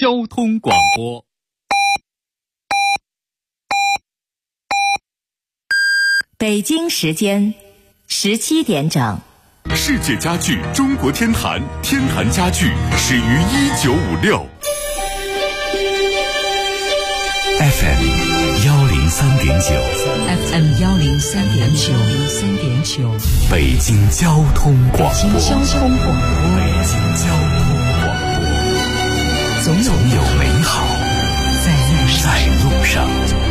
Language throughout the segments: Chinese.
交通广播。 北京时间17点整。 世界家具中国天坛，天坛家具始于1956。 FM 103.9， 北京交通广播，总有美好在路上。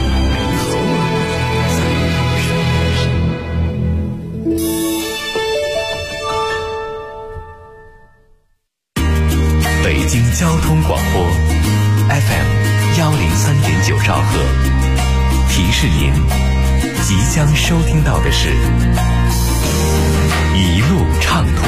北京交通广播 FM 103.9兆赫，提示您即将收听到的是一路畅通。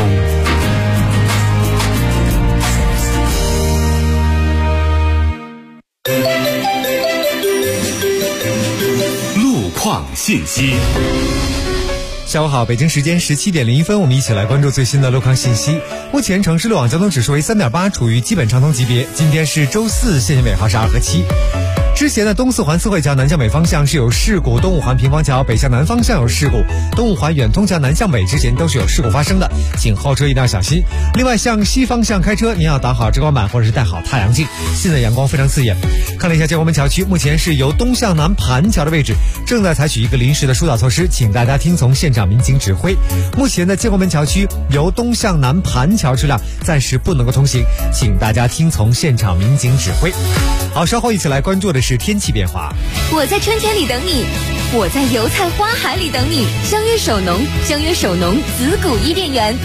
路况信息。 下午好，北京时间17点01分，我们一起来关注最新的路况信息。目前城市路网交通指数为 3.8， 处于基本畅通级别。今天是周四，限行尾号是2和7。之前的东四环四惠桥南向北方向是有事故，东五环平房桥北向南方向有事故，东五环远通桥南向北之前都是有事故发生的，请后车一定要小心。另外向西方向开车，您要打好遮光板或者是戴好太阳镜，现在阳光非常刺眼。看了一下建国门桥区，目前是由东向南盘桥的位置正在采取一个临时的疏导措施，请大家听从现场民警指挥。目前的建国门桥区由东向南盘桥车辆暂时不能够通行，请大家听从现场民警指挥。好，稍后一起来关注的是天气变化。 我在春天里等你，我在油菜花海里等你。相约首农，相约首农紫谷伊甸园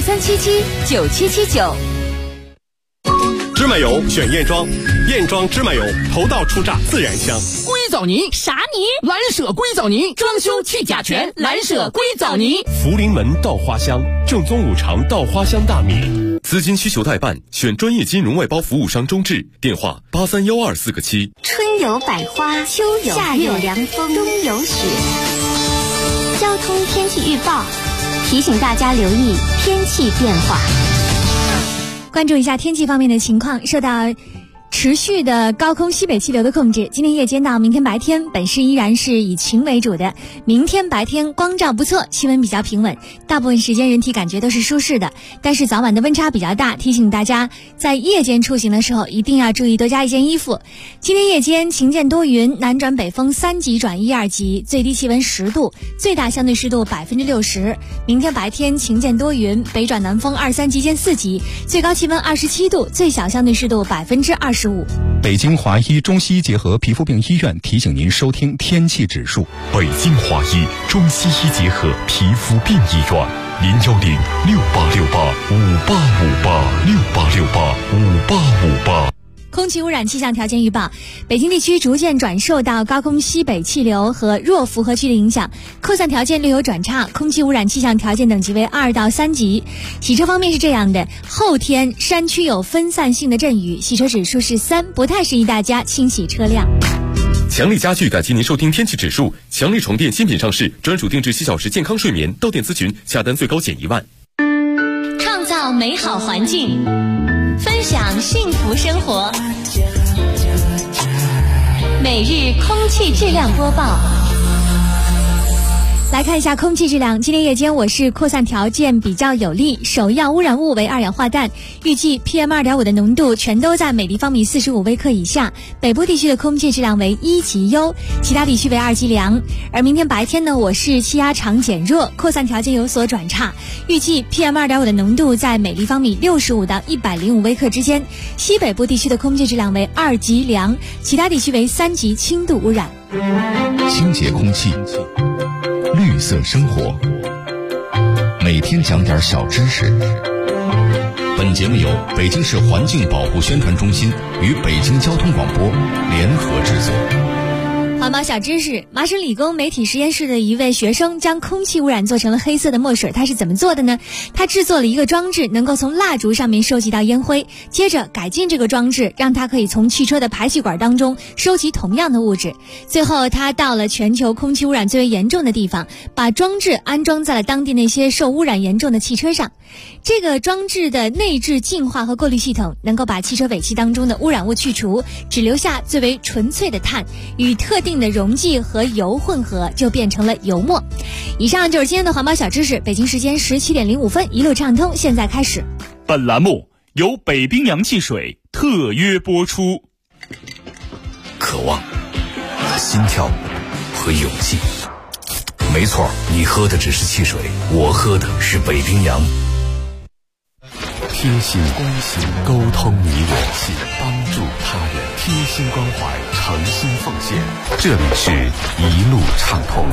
，63779779。 芝麻油选燕庄，燕庄芝麻油头道出榨，自然香。 硅藻泥啥泥？蓝舍硅藻泥，装修去甲醛，蓝舍硅藻泥。 福临门稻花香，正宗五常稻花香大米。 资金需求代办，选专业金融外包服务商中智，电话831247。 春有百花，秋有夏有凉风，冬有雪。交通天气预报提醒大家留意天气变化。 关注一下天气方面的情况，受到持续的高空西北气流的控制，今天夜间到明天白天，本市依然是以晴为主的。明天白天光照不错，气温比较平稳，大部分时间人体感觉都是舒适的，但是早晚的温差比较大，提醒大家在夜间出行的时候一定要注意多加一件衣服。今天夜间晴见多云，南转北风3级转1、2级，最低气温10度，最大相对湿度60%。明天白天晴见多云，北转南风2、3级见4级，最高气温27度，最小相对湿度25%。 北京华医中西医结合皮肤病医院提醒您收听天气指数。 北京华医中西医结合皮肤病医院，0106868585858，68685858。 空气污染气象条件预报，北京地区逐渐转受到高空西北气流和弱负荷区的影响，扩散条件略有转差，空气污染气象条件等级为2到3级。洗车方面是这样的，后天山区有分散性的阵雨，洗车指数是3，不太适宜大家清洗车辆。 强力家具感谢您收听天气指数。强力床垫新品上市，专属定制7小时健康睡眠，到店咨询，下单最高减1万。 创造美好环境，分享幸福生活。每日空气质量播报。 来看一下空气质量，今天夜间我市扩散条件比较有利，首要污染物为2氧化氮，预计 PM2.5 的浓度全都在每立方米45微克以下，北部地区的空气质量为1级优，其他地区为2级良。而明天白天呢，我市气压场减弱，扩散条件有所转差，预计 PM2.5 的浓度在每立方米65到105微克之间，西北部地区的空气质量为2级良，其他地区为3级轻度污染。 清洁空气，绿色生活，每天讲点小知识。本节目由北京市环境保护宣传中心与北京交通广播联合制作。 环保小知识：麻省理工媒体实验室的一位学生将空气污染做成了黑色的墨水，他是怎么做的呢？他制作了一个装置，能够从蜡烛上面收集到烟灰，接着改进这个装置，让它可以从汽车的排气管当中收集同样的物质。最后他到了全球空气污染最为严重的地方，把装置安装在了当地那些受污染严重的汽车上。这个装置的内置净化和过滤系统能够把汽车尾气当中的污染物去除，只留下最为纯粹的碳，与特定的溶剂和油混合，就变成了油墨。以上就是今天的环保小知识。北京时间17点05分，一路畅通，现在开始。 本栏目由北冰洋汽水特约播出。 渴望、心跳和勇气。没错，你喝的只是汽水，我喝的是北冰洋。 贴心关心，沟通你我心，帮助他人，贴心关怀，诚心奉献。这里是一路畅通。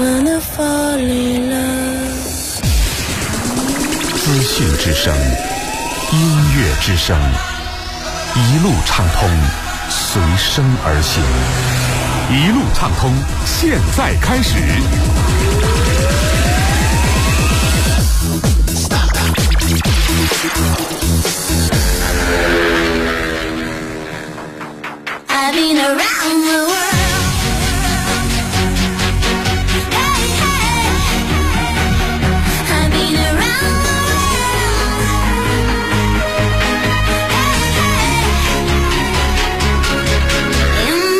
资讯之声，音乐之声，一路畅通，随声而行。一路畅通，现在开始。 I've been around the world. Hey, hey. I've been around the world. Hey, hey. In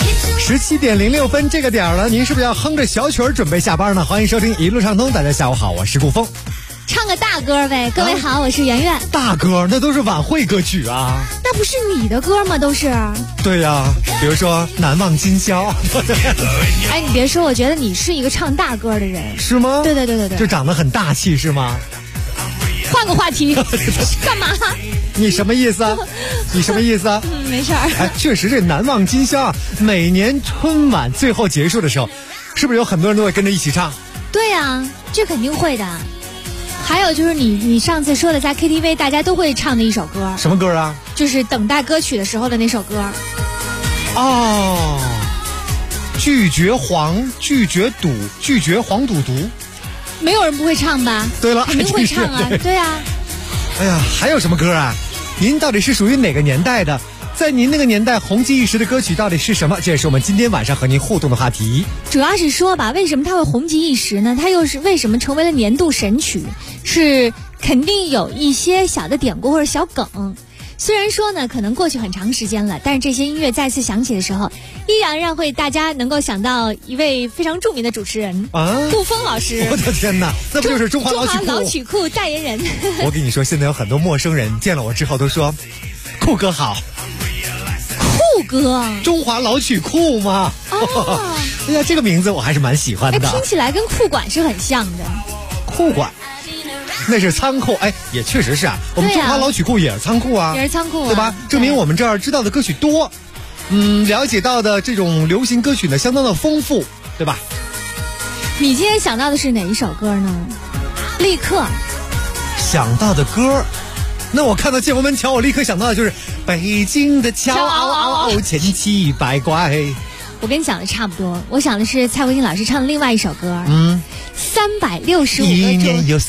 the kitchen. 17点06分这个点了，您是不是要哼着小曲儿准备下班呢？欢迎收听一路畅通，大家下午好，我是顾峰。 唱个大歌呗，各位好，我是圆圆。 大歌那都是晚会歌曲啊， 那不是你的歌吗？都是。 对呀，比如说《难忘今宵》。 哎，你别说，我觉得你是一个唱大歌的人。 是吗？ 对对对对对， 就长得很大气是吗？ 换个话题，干嘛？ 你什么意思？你什么意思？ 没事儿。 哎，确实这《难忘今宵》啊，每年春晚最后结束的时候，是不是有很多人都会跟着一起唱？ 对呀，这肯定会的。还有就是你上次说的在 KTV 大家都会唱的一首歌。 什么歌啊？ 就是等待歌曲的时候的那首歌。 哦，拒绝黄，拒绝赌，拒绝黄赌毒。 没有人不会唱吧？ 对了， 肯定会唱啊。对啊。 哎呀，还有什么歌啊？您到底是属于哪个年代的？在您那个年代红极一时的歌曲到底是什么？这也是我们今天晚上和您互动的话题。 主要是说吧，为什么它会红极一时呢？它又是为什么成为了年度神曲？是肯定有一些小的典故或者小梗。虽然说呢，可能过去很长时间了，但是这些音乐再次响起的时候，依然让会大家能够想到一位非常著名的主持人顾峰老师。 我的天哪，那不就是中华老曲库代言人？ 我跟你说，现在有很多陌生人见了我之后都说，库哥好。 库哥， 中华老曲库吗？ 哦， 哎呀，这个名字我还是蛮喜欢的。 听起来跟库管是很像的。 库管。那是仓库，哎，也确实是啊。我们中华老曲库也是仓库啊， 也是仓库啊， 对吧？证明我们这儿知道的歌曲多，了解到的这种流行歌曲呢，相当的丰富，对吧？ 你今天想到的是哪一首歌呢？立刻想到的歌，那我看到建国门桥，我立刻想到的就是北京的桥嗷嗷嗷，千奇百怪。 我跟你想的差不多，我想的是蔡国庆老师唱的另外一首歌，365个一年有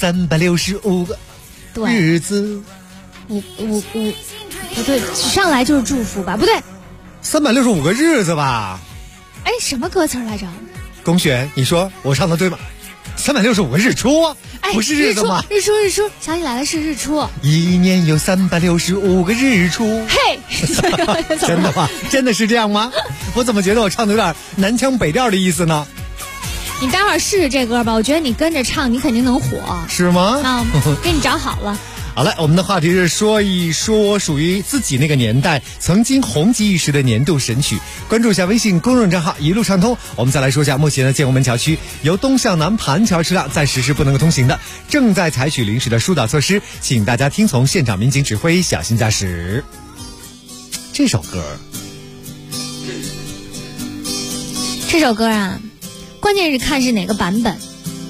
365个日子， 不对，上来就是祝福吧？不对 ，365个日子吧？ 哎，什么歌词来着？ 龚璇，你说我唱的对吗？365个日出，不是日子吗？ 日出，想起来了，是日出。 一年有365个日出。 嘿， 真的吗？真的是这样吗？我怎么觉得我唱的有点南腔北调的意思呢？ 你待会儿试试这歌吧，我觉得你跟着唱，你肯定能火。 是吗？ 啊，给你找好了。 好了，我们的话题是说一说属于自己那个年代曾经红极一时的年度神曲。关注一下微信公众账号一路畅通。我们再来说一下，目前的建国门桥区由东向南盘桥车辆暂时是不能够通行的，正在采取临时的疏导措施，请大家听从现场民警指挥，小心驾驶。这首歌啊，关键是看是哪个版本。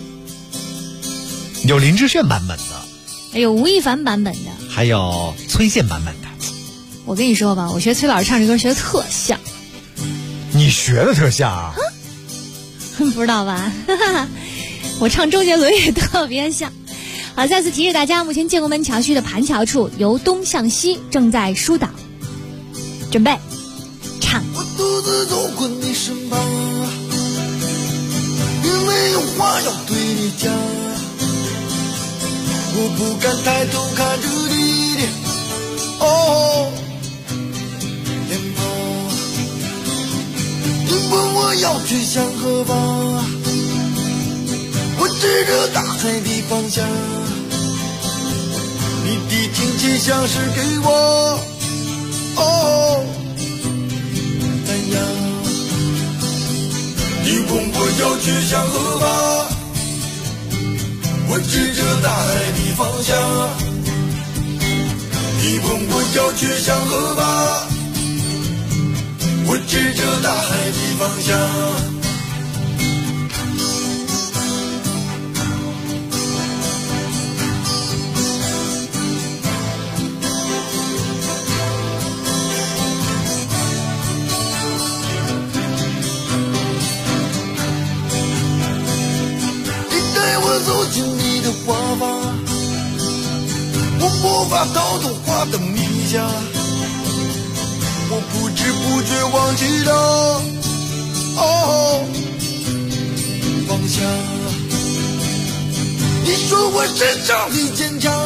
有林志炫版本的， 有吴亦凡版本的， 还有崔健版本的。 我跟你说吧，我学崔老师唱这歌学的特像。 你你学的特像啊？ 不知道吧？我唱周杰伦也特别像。好，再次提示大家，目前建国门桥区的盘桥处由东向西正在疏导，准备唱。 我独自走过你身旁，并没有话要对你讲，我不敢抬头看着你的脸庞，你问我要去向何方，我指着大海的方向，你的听起像是给我赞扬。你问我要去向何方，我指着大海的方向。你问我要去向何方，我指着大海的方向。走进你的花房，我无法逃脱花的迷香，我不知不觉忘记了方向。你说我身上最坚强，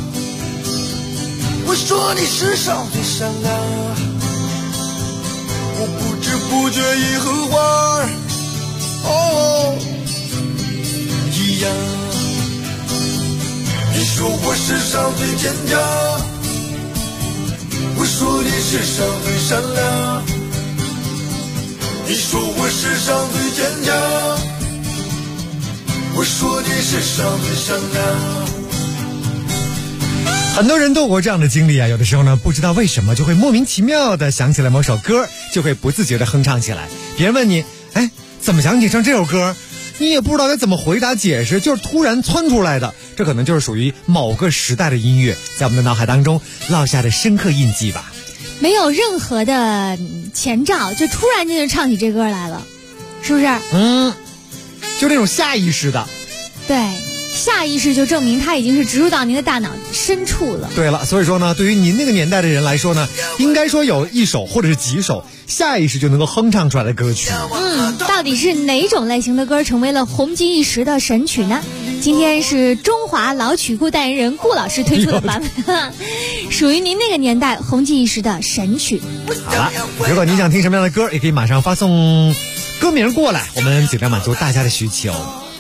我说你世上最善良，我不知不觉已和花一样。你说我世上最坚强，我说你世上最善良，你说我世上最坚强，我说你世上最善良。 很多人都有过这样的经历啊，有的时候呢，不知道为什么就会莫名其妙的想起来某首歌，就会不自觉的哼唱起来。别人问你，哎，怎么想起唱这首歌？你也不知道该怎么回答解释，就是突然窜出来的，这可能就是属于某个时代的音乐，在我们的脑海当中烙下的深刻印记吧。 没有任何的前兆，就突然间就唱起这歌来了，是不是？ 就那种下意识的。 对，下意识就证明它已经是植入到您的大脑深处了。 对了，所以说呢，对于您那个年代的人来说呢，应该说有一首或者是几首下意识就能够哼唱出来的歌曲。 到底是哪种类型的歌成为了红极一时的神曲呢？今天是中华老曲库代言人顾老师推出的版本，属于您那个年代红极一时的神曲。 好了，如果您想听什么样的歌，也可以马上发送歌名过来，我们尽量满足大家的需求。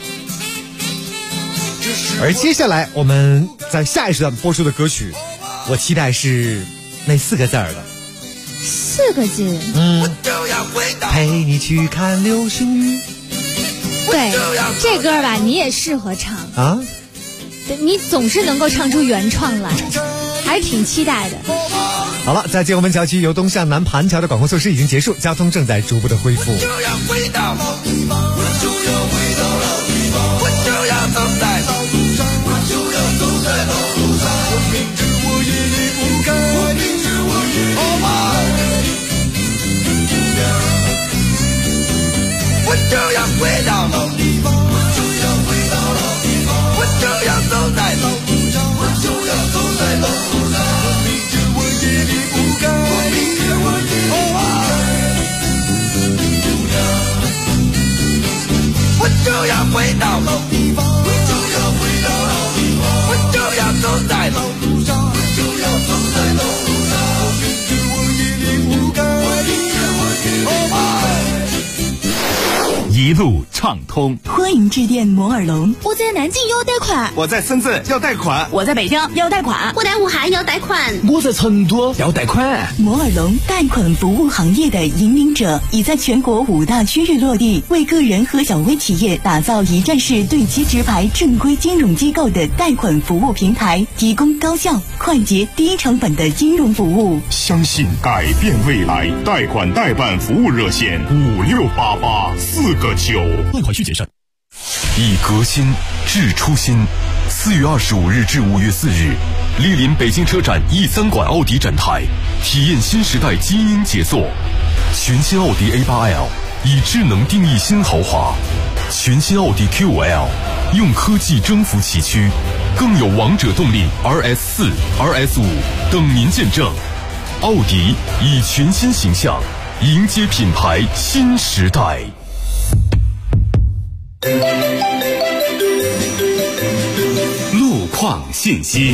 而接下来我们在下一时段播出的歌曲，我期待是那4个字儿的。 4个字。 陪你去看流星雨。 对，这歌吧，你也适合唱啊。 你总是能够唱出原创来，还是挺期待的。 好了，在建国门桥区由东向南盘桥的管控措施已经结束，交通正在逐步的恢复。 我就要回到老地方，我就要回到老地方，我就要走在老路上，我就要走在老路上。我明知我也离不开，我明知我也离不开。我就要回到老地方，我就要回到老地方，我就要走在老路上，我就要走在老路上。我明知我也离不开，我明知我也离不开。 一路畅通， 欢迎致电摩尔龙。我在南京要贷款， 我在深圳要贷款， 我在北京要贷款， 我在武汉要贷款， 我在成都要贷款。 摩尔龙贷款服务行业的引领者，已在全国5大区域落地，为个人和小微企业打造一站式对接直排正规金融机构的贷款服务平台，提供高效、快捷、低成本的金融服务。 相信改变未来，贷款代办服务热线5688 4个9。 贷款需谨慎。以革新治初心。4月25日至5月4日，莅临北京车展 E3 馆奥迪展台，体验新时代基因杰作。 全新奥迪 A8L 以智能定义新豪华，全新奥迪 Q5L 用科技征服崎岖，更有王者动力 RS4、RS5 等您见证。奥迪以全新形象迎接品牌新时代。 路况信息。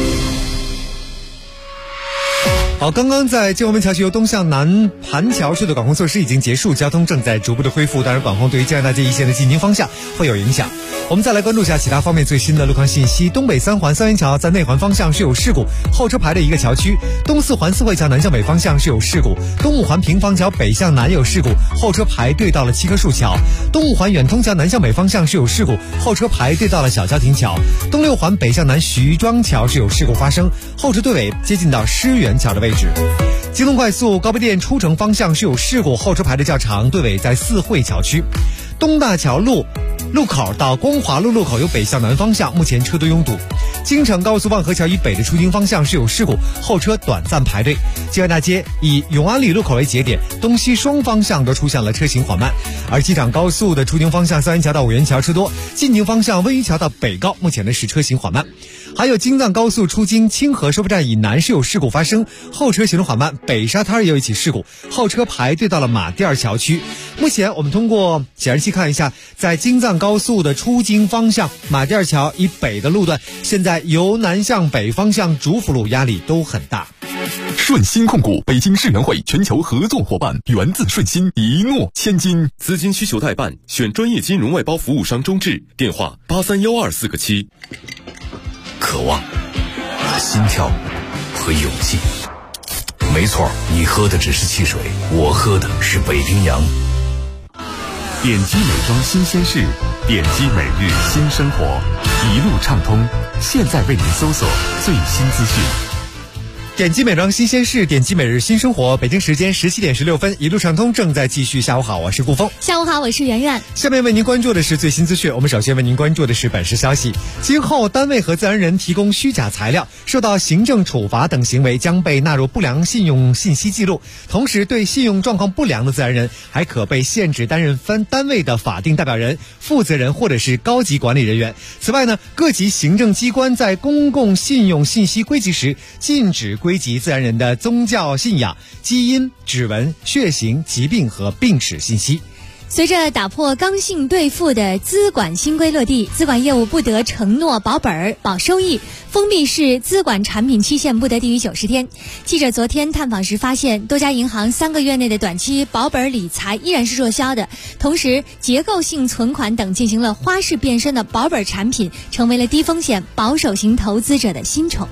好，刚刚在建国门桥区由东向南盘桥处的管控措施已经结束，交通正在逐步的恢复，当然管控对于江南大街一线的进京方向会有影响。我们再来关注一下其他方面最新的路况信息。东北三环三元桥在内环方向是有事故，后车排的一个桥区；东四环四惠桥南向北方向是有事故，东五环平房桥北向南有事故，后车排队到了七棵树桥；东五环远通桥南向北方向是有事故，后车排队到了小郊亭桥；东六环北向南徐庄桥是有事故发生，后车队尾接近到狮园桥的位置。京东快速高碑店出城方向是有事故，后车排的较长，队尾在四惠桥区。东大桥路口到光华路路口有北向南方向，目前车多拥堵。京承高速望河桥以北的出京方向是有事故，后车短暂排队。京安大街以永安里路口为节点，东西双方向都出现了车行缓慢。而机场高速的出京方向三元桥到五元桥车多，进京方向温榆桥到北高目前的是车行缓慢。还有京藏高速出京清河收费站以南是有事故发生，后车行动缓慢。北沙滩也有一起事故，后车排队到了马甸桥区。目前我们通过显示器看一下，在京藏高速的出京方向马甸桥以北的路段，现在由南向北方向主辅路压力都很大。 顺鑫控股北京世园会全球合作伙伴，源自顺鑫，一诺千金。 资金需求代办，选专业金融外包服务商中智，电话831247个7。 渴望、心跳和勇气。没错，你喝的只是汽水，我喝的是北冰洋。 点击美妆新鲜事，点击每日新生活，一路畅通。现在为您搜索最新资讯。 点击美妆新鲜事，点击每日新生活。北京时间17点16分，一路畅通正在继续。下午好，我是顾峰。 下午好，我是圆圆。 下面为您关注的是最新资讯。我们首先为您关注的是本市消息：今后单位和自然人提供虚假材料，受到行政处罚等行为将被纳入不良信用信息记录。同时，对信用状况不良的自然人，还可被限制担任分单位的法定代表人、负责人或者是高级管理人员。此外呢，各级行政机关在公共信用信息归集时，禁止归集自然人的宗教信仰、基因、指纹、血型、疾病和病史信息。 随着打破刚性兑付的资管新规落地，资管业务不得承诺保本保收益，封闭式资管产品期限不得低于90天。记者昨天探访时发现，多家银行3个月内的短期保本理财依然是热销的，同时结构性存款等进行了花式变身的保本产品，成为了低风险保守型投资者的新宠。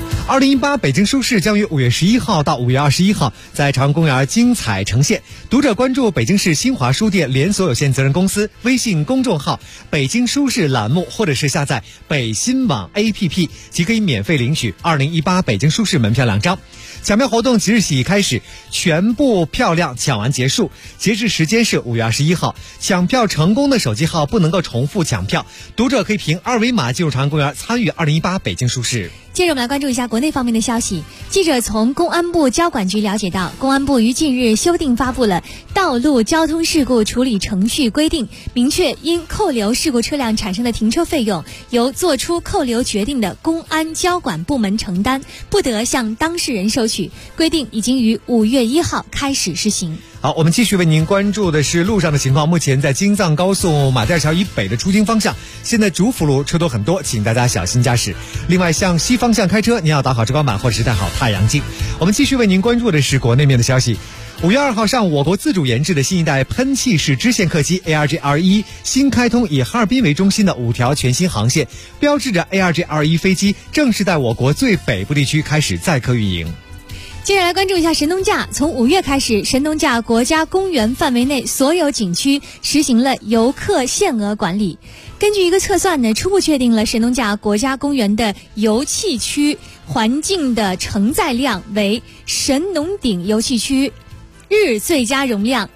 2018北京书市将于5月11号到5月21号在朝阳公园精彩呈现。读者关注北京市新华书店连锁有限责任公司微信公众号北京书市栏目，或者是下载北新网 APP 即可以免费领取2018北京书市门票2张。抢票活动即日起开始，全部票量抢完结束，截止时间是5月21号。抢票成功的手机号不能够重复抢票，读者可以凭二维码进入朝阳公园参与2018北京书市。 接着我们来关注一下国内方面的消息。记者从公安部交管局了解到，公安部于近日修订发布了《道路交通事故处理程序规定》，明确因扣留事故车辆产生的停车费用由作出扣留决定的公安交管部门承担，不得向当事人收取。规定已经于5月1号开始施行。 好，我们继续为您关注的是路上的情况。目前在京藏高速马甸桥以北的出京方向，现在主辅路车多很多，请大家小心驾驶。另外，向西方向开车，您要打好遮光板或者是戴好太阳镜。我们继续为您关注的是国内面的消息。5月2号上午，我国自主研制的新一代喷气式支线客机 ARJ-21 新开通以哈尔滨为中心的5条全新航线，标志着 ARJ-21 飞机正式在我国最北部地区开始载客运营。 接下来关注一下神农架。从5月开始，神农架国家公园范围内所有景区实行了游客限额管理。根据一个测算呢，初步确定了神农架国家公园的游憩区环境的承载量为神农顶游憩区日最佳容量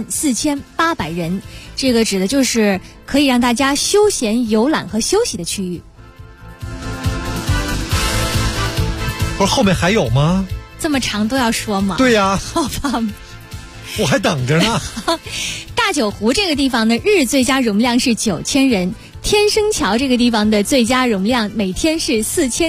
14800人，这个指的就是可以让大家休闲游览和休息的区域。 不是后面还有吗？ 这么长都要说吗？ 对呀， 好吧。 我还等着呢。 大九湖这个地方的日最佳容量是9000人，天生桥这个地方的最佳容量每天是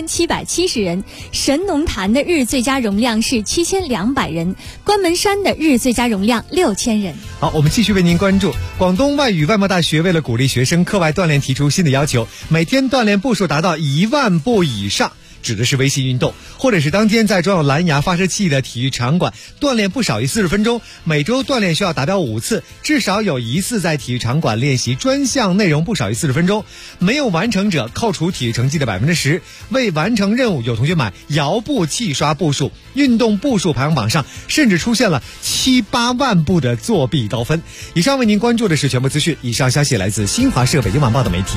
4770人，神农潭的日最佳容量是7200人，关门山的日最佳容量6000人。 好，我们继续为您关注广东外语外贸大学为了鼓励学生课外锻炼提出新的要求，每天锻炼步数达到1万步以上，指的是微信运动，或者是当天在装有蓝牙发射器的体育场馆锻炼不少于40分钟，每周锻炼需要达标5次，至少有1次在体育场馆练习专项内容不少于40分钟，没有完成者扣除体育成绩的10%。未完成任务，有同学买摇步器刷步数，运动步数排行榜上甚至出现了7-8万步的作弊高分。以上为您关注的是全部资讯，以上消息来自新华社、北京晚报的媒体。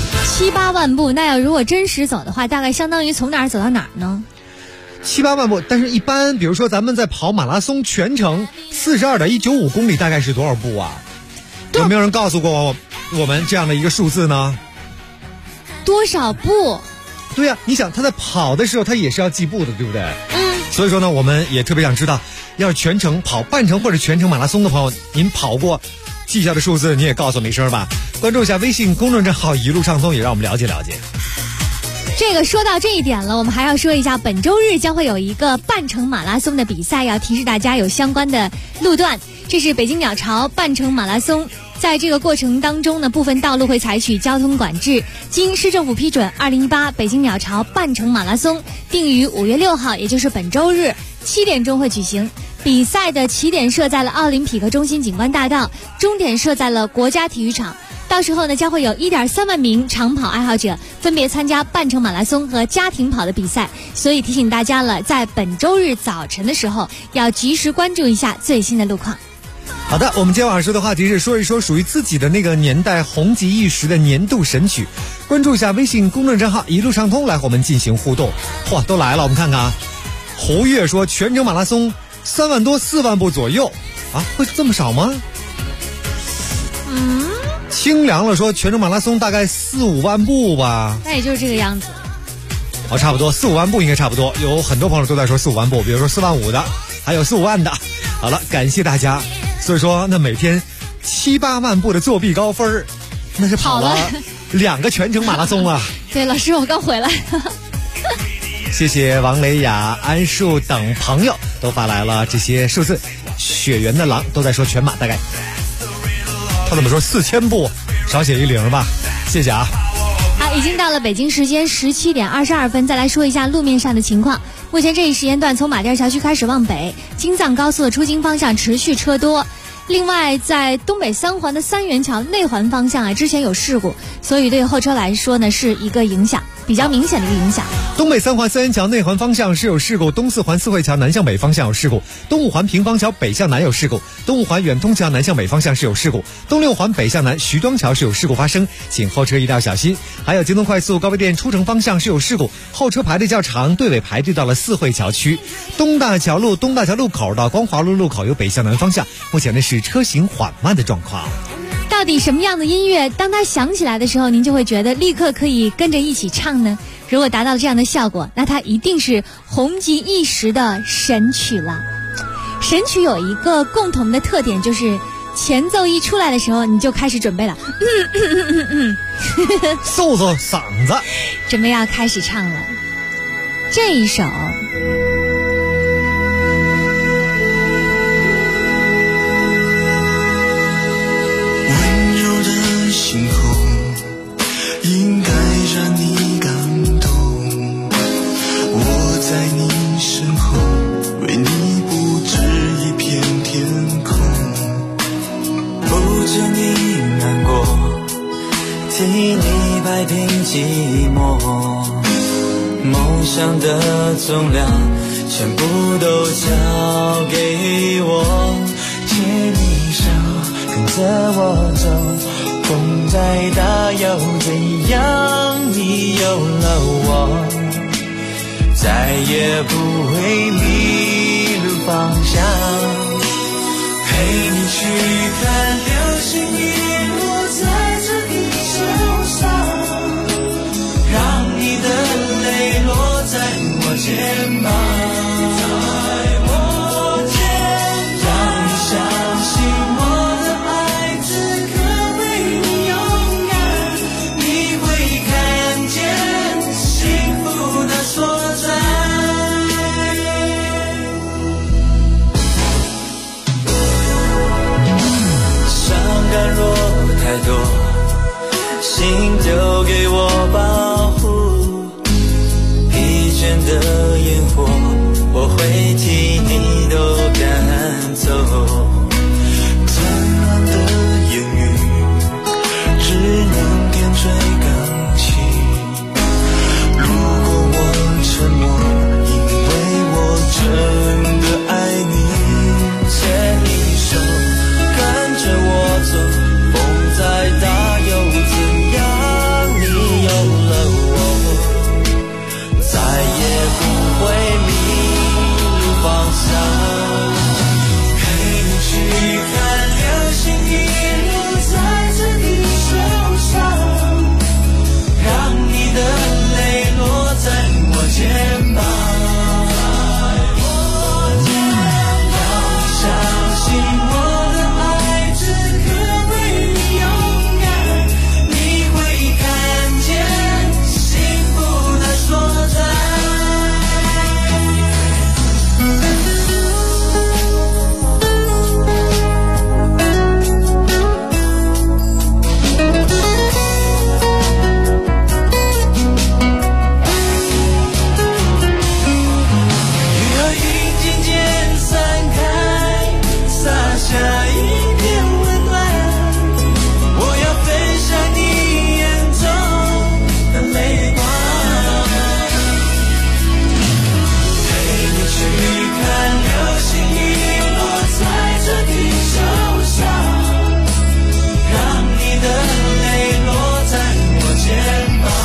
7-8万步，那要如果真实走的话，大概相当于从哪儿走到哪儿呢 ？7-8万步，但是一般比如说咱们在跑马拉松全程42.195公里，大概是多少步啊？有没有人告诉过我们这样的一个数字呢？ 多少步？ 对呀，你想他在跑的时候他也是要计步的，对不对？所以说呢，我们也特别想知道，要是全程跑半程或者全程马拉松的朋友，您跑过记下的数字你也告诉我们一声吧。关注一下微信公众账号一路畅通，也让我们了解了解。 这个说到这一点了，我们还要说一下，本周日将会有一个半程马拉松的比赛，要提示大家有相关的路段。这是北京鸟巢半程马拉松，在这个过程当中呢，部分道路会采取交通管制。经市政府批准，2018北京鸟巢半程马拉松定于5月6号，也就是本周日7点钟会举行。比赛的起点设在了奥林匹克中心景观大道，终点设在了国家体育场。到时候呢，将会有1.3万名长跑爱好者分别参加半程马拉松和家庭跑的比赛，所以提醒大家了，在本周日早晨的时候要及时关注一下最新的路况。 好的，我们今天晚上说的话题是说一说属于自己的那个年代红极一时的年度神曲，关注一下微信公众账号一路畅通来和我们进行互动。嚯，都来了，我们看看啊。胡月说全程马拉松3万多4万步左右啊，会这么少吗？清凉了说全程马拉松大概4-5万步吧， 那也就是这个样子。 差不多4-5万步应该差不多，有很多朋友都在说4-5万步，比如说4万5的，还有4-5万的。好了，感谢大家。所以说那每天7-8万步的作弊高分，那是跑了2个全程马拉松啊。 对，老师我刚回来。 谢谢王雷雅、安树等朋友都发来了这些数字。雪原的狼都在说全马大概，他怎么说4000步，少写一0吧，谢谢啊。 好，已经到了北京时间17点22分，再来说一下路面上的情况。目前这一时间段从马甸桥区开始往北，京藏高速的出京方向持续车多。另外在东北3环的三元桥内环方向之前有事故，所以对后车来说呢是一个影响，比较明显的一个影响。 东北3环三元桥内环方向是有事故，东4环四惠桥南向北方向有事故，东5环平方桥北向南有事故，东5环远通桥南向北方向是有事故，东6环北向南徐庄桥是有事故发生，请后车一定要小心。还有京东快速高碑店出城方向是有事故，后车排队较长，队尾排队到了四惠桥区。东大桥路口到光华路路口有北向南方向，目前呢是车行缓慢的状况。 到底什么样的音乐当它响起来的时候您就会觉得立刻可以跟着一起唱呢？如果达到这样的效果，那它一定是红极一时的神曲了。神曲有一个共同的特点，就是前奏一出来的时候你就开始准备了搜搜嗓子， 准备要开始唱了。这一首温柔的星空应该让你感动，我在你身后为你布置一片天空，不准你难过，替你摆平寂寞，梦想的重量全部都交给我，牵你手跟着我走，风再大又怎样，你有了我再也不会迷路方向，陪你去看流星雨落在这地球上，让你的泪落在我肩膀，让你想多，心丢给我保护，疲倦的烟火我会替你都赶走，tan乱的言语只能点缀钢琴，如果我沉默，因为我真的爱你，牵你手跟着我走，风再大又怎样，你有了我再也不会迷路方向，陪你去看流星遗落在这地球上，让你的泪落在我肩膀，相信我的爱只可为你勇敢，你会看见幸福的所在。雨和云渐渐散开，洒下一片温暖，我要飞向你眼中的泪光，陪你去看流星遗落在这地球上，让你的泪落在我肩膀，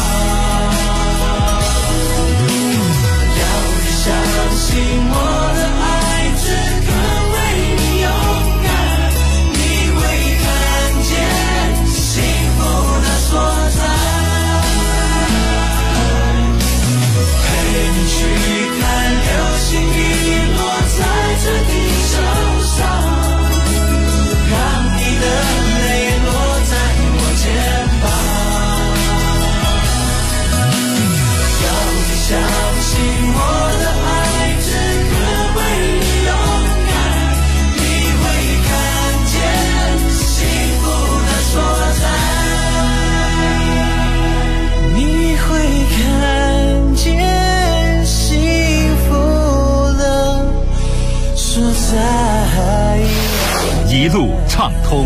要你相信我的爱只可为你勇敢，你会看见幸福的所在，陪你去看流星遗落在这地球上，让你的泪落在我肩膀，要你相信我的爱只可为你勇敢，你会看见幸福的所在，你会看见幸福的所在。 一路畅通。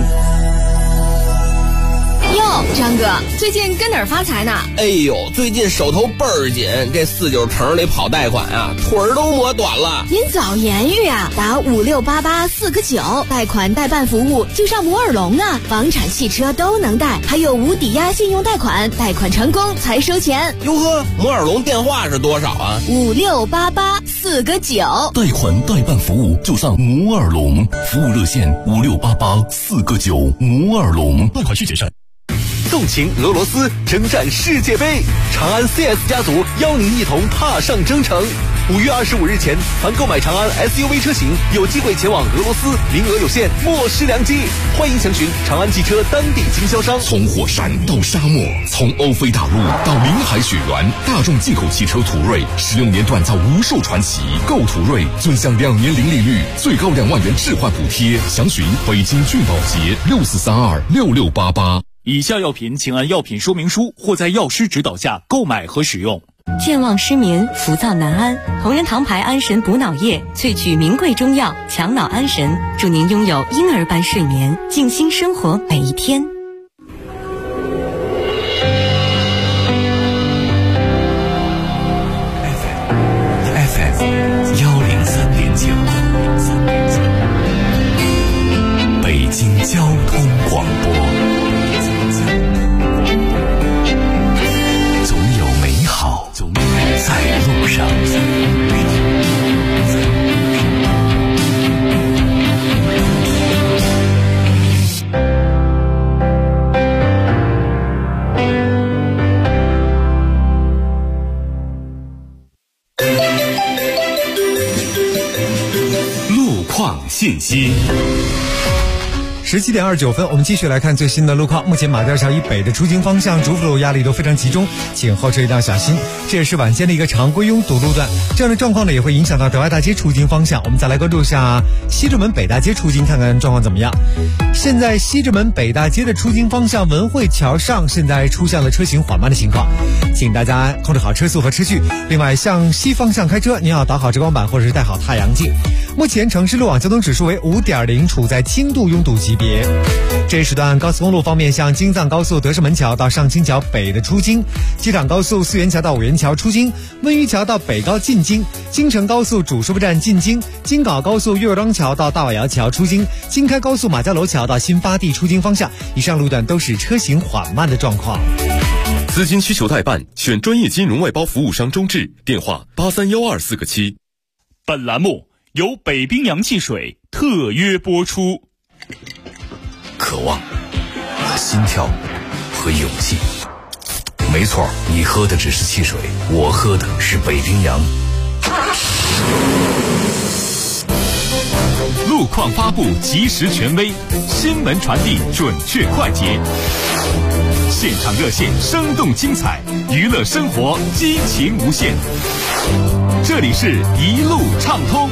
哟，张哥，最近跟哪儿发财呢？ 哎呦，最近手头倍儿紧，这49城里跑贷款啊，腿儿都磨短了。 您早言语啊，打5688-4个9，贷款代办服务就上摩尔龙啊，房产、汽车都能贷，还有无抵押信用贷款，贷款成功才收钱。 哟呵，摩尔龙电话是多少啊 ？5688-4个9。 贷款代办服务就上摩尔龙，服务热线5688-4个9，摩尔龙，贷款需谨慎。 纵情俄罗斯，征战世界杯，长安 CS 家族邀您一同踏上征程。5月25日前，凡购买长安 SUV 车型，有机会前往俄罗斯，名额有限，莫失良机。欢迎详询长安汽车当地经销商。 从火山到沙漠，从欧菲大陆到临海雪原，大众进口汽车途锐16年锻造无数传奇。购途锐尊享2年零利率，最高2万元置换补贴。详询北京俊宝洁64326688。 以下药品请按药品说明书或在药师指导下购买和使用。 健忘失眠、浮躁难安，同仁堂牌安神补脑液萃取名贵中药，强脑安神，祝您拥有婴儿般睡眠，静心生活每一天。 FM 103.9，北京交通广播。总有美好在路上。路况信息。 17点29分，我们继续来看最新的路况。目前马吊桥以北的出京方向主辅路压力都非常集中，请后车一定要小心。这也是晚间的一个常规拥堵路段，这样的状况呢也会影响到德外大街出京方向。我们再来关注一下西直门北大街出京，看看状况怎么样。现在西直门北大街的出京方向文汇桥上现在出现了车行缓慢的情况，请大家控制好车速和车距。另外向西方向开车，您要打好遮光板或者是戴好太阳镜。目前城市路网交通指数为 5.0， 处在轻度拥堵级别。这一时段高速公路方面，像京藏高速德胜门桥到上清桥北的出京，机场高速四元桥到五元桥出京，温榆桥到北高进京，京承高速主输出站进京，京港高速岳阳桥到大瓦窑桥出京，京开高速马家楼桥到新发地出京方向，以上路段都是车行缓慢的状况。 资金需求代办，选专业金融外包服务商中智，电话831247个7。 本栏目由北冰洋汽水特约播出。 渴望、心跳和勇气，没错，你喝的只是汽水，我喝的是北冰洋。 路况发布及时权威，新闻传递准确快捷，现场热线生动精彩，娱乐生活激情无限。这里是一路畅通。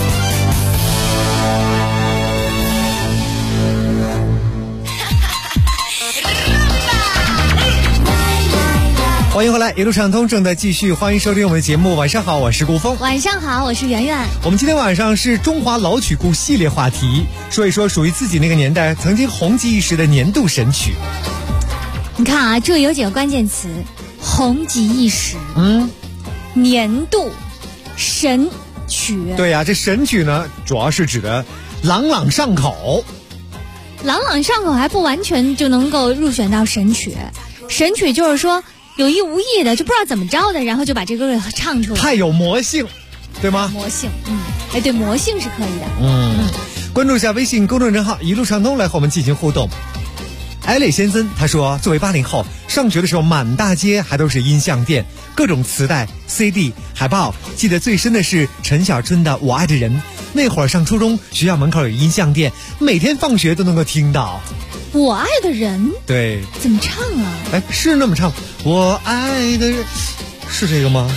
欢迎回来，一路畅通正在继续，欢迎收听我们的节目。晚上好，我是顾峰。 晚上好，我是圆圆。 我们今天晚上是中华老曲库系列话题，说一说属于自己那个年代曾经红极一时的年度神曲。 你看啊，这有几个关键词：红极一时，年度神曲。 对呀，这神曲呢，主要是指的朗朗上口。 朗朗上口还不完全就能够入选到神曲。神曲就是说有意无意的，就不知道怎么着的，然后就把这歌给唱出来， 太有魔性，对吗？ 魔性，对，魔性是可以的。 关注一下微信公众账号一路畅通，来和我们进行互动。艾磊先生他说，作为80后，上学的时候满大街还都是音像店，各种磁带、CD、海报。记得最深的是陈小春的《我爱的人》，那会儿上初中，学校门口有音像店，每天放学都能够听到。 我爱的人， 对， 怎么唱啊？ 哎，是那么唱。我爱的人，是这个吗？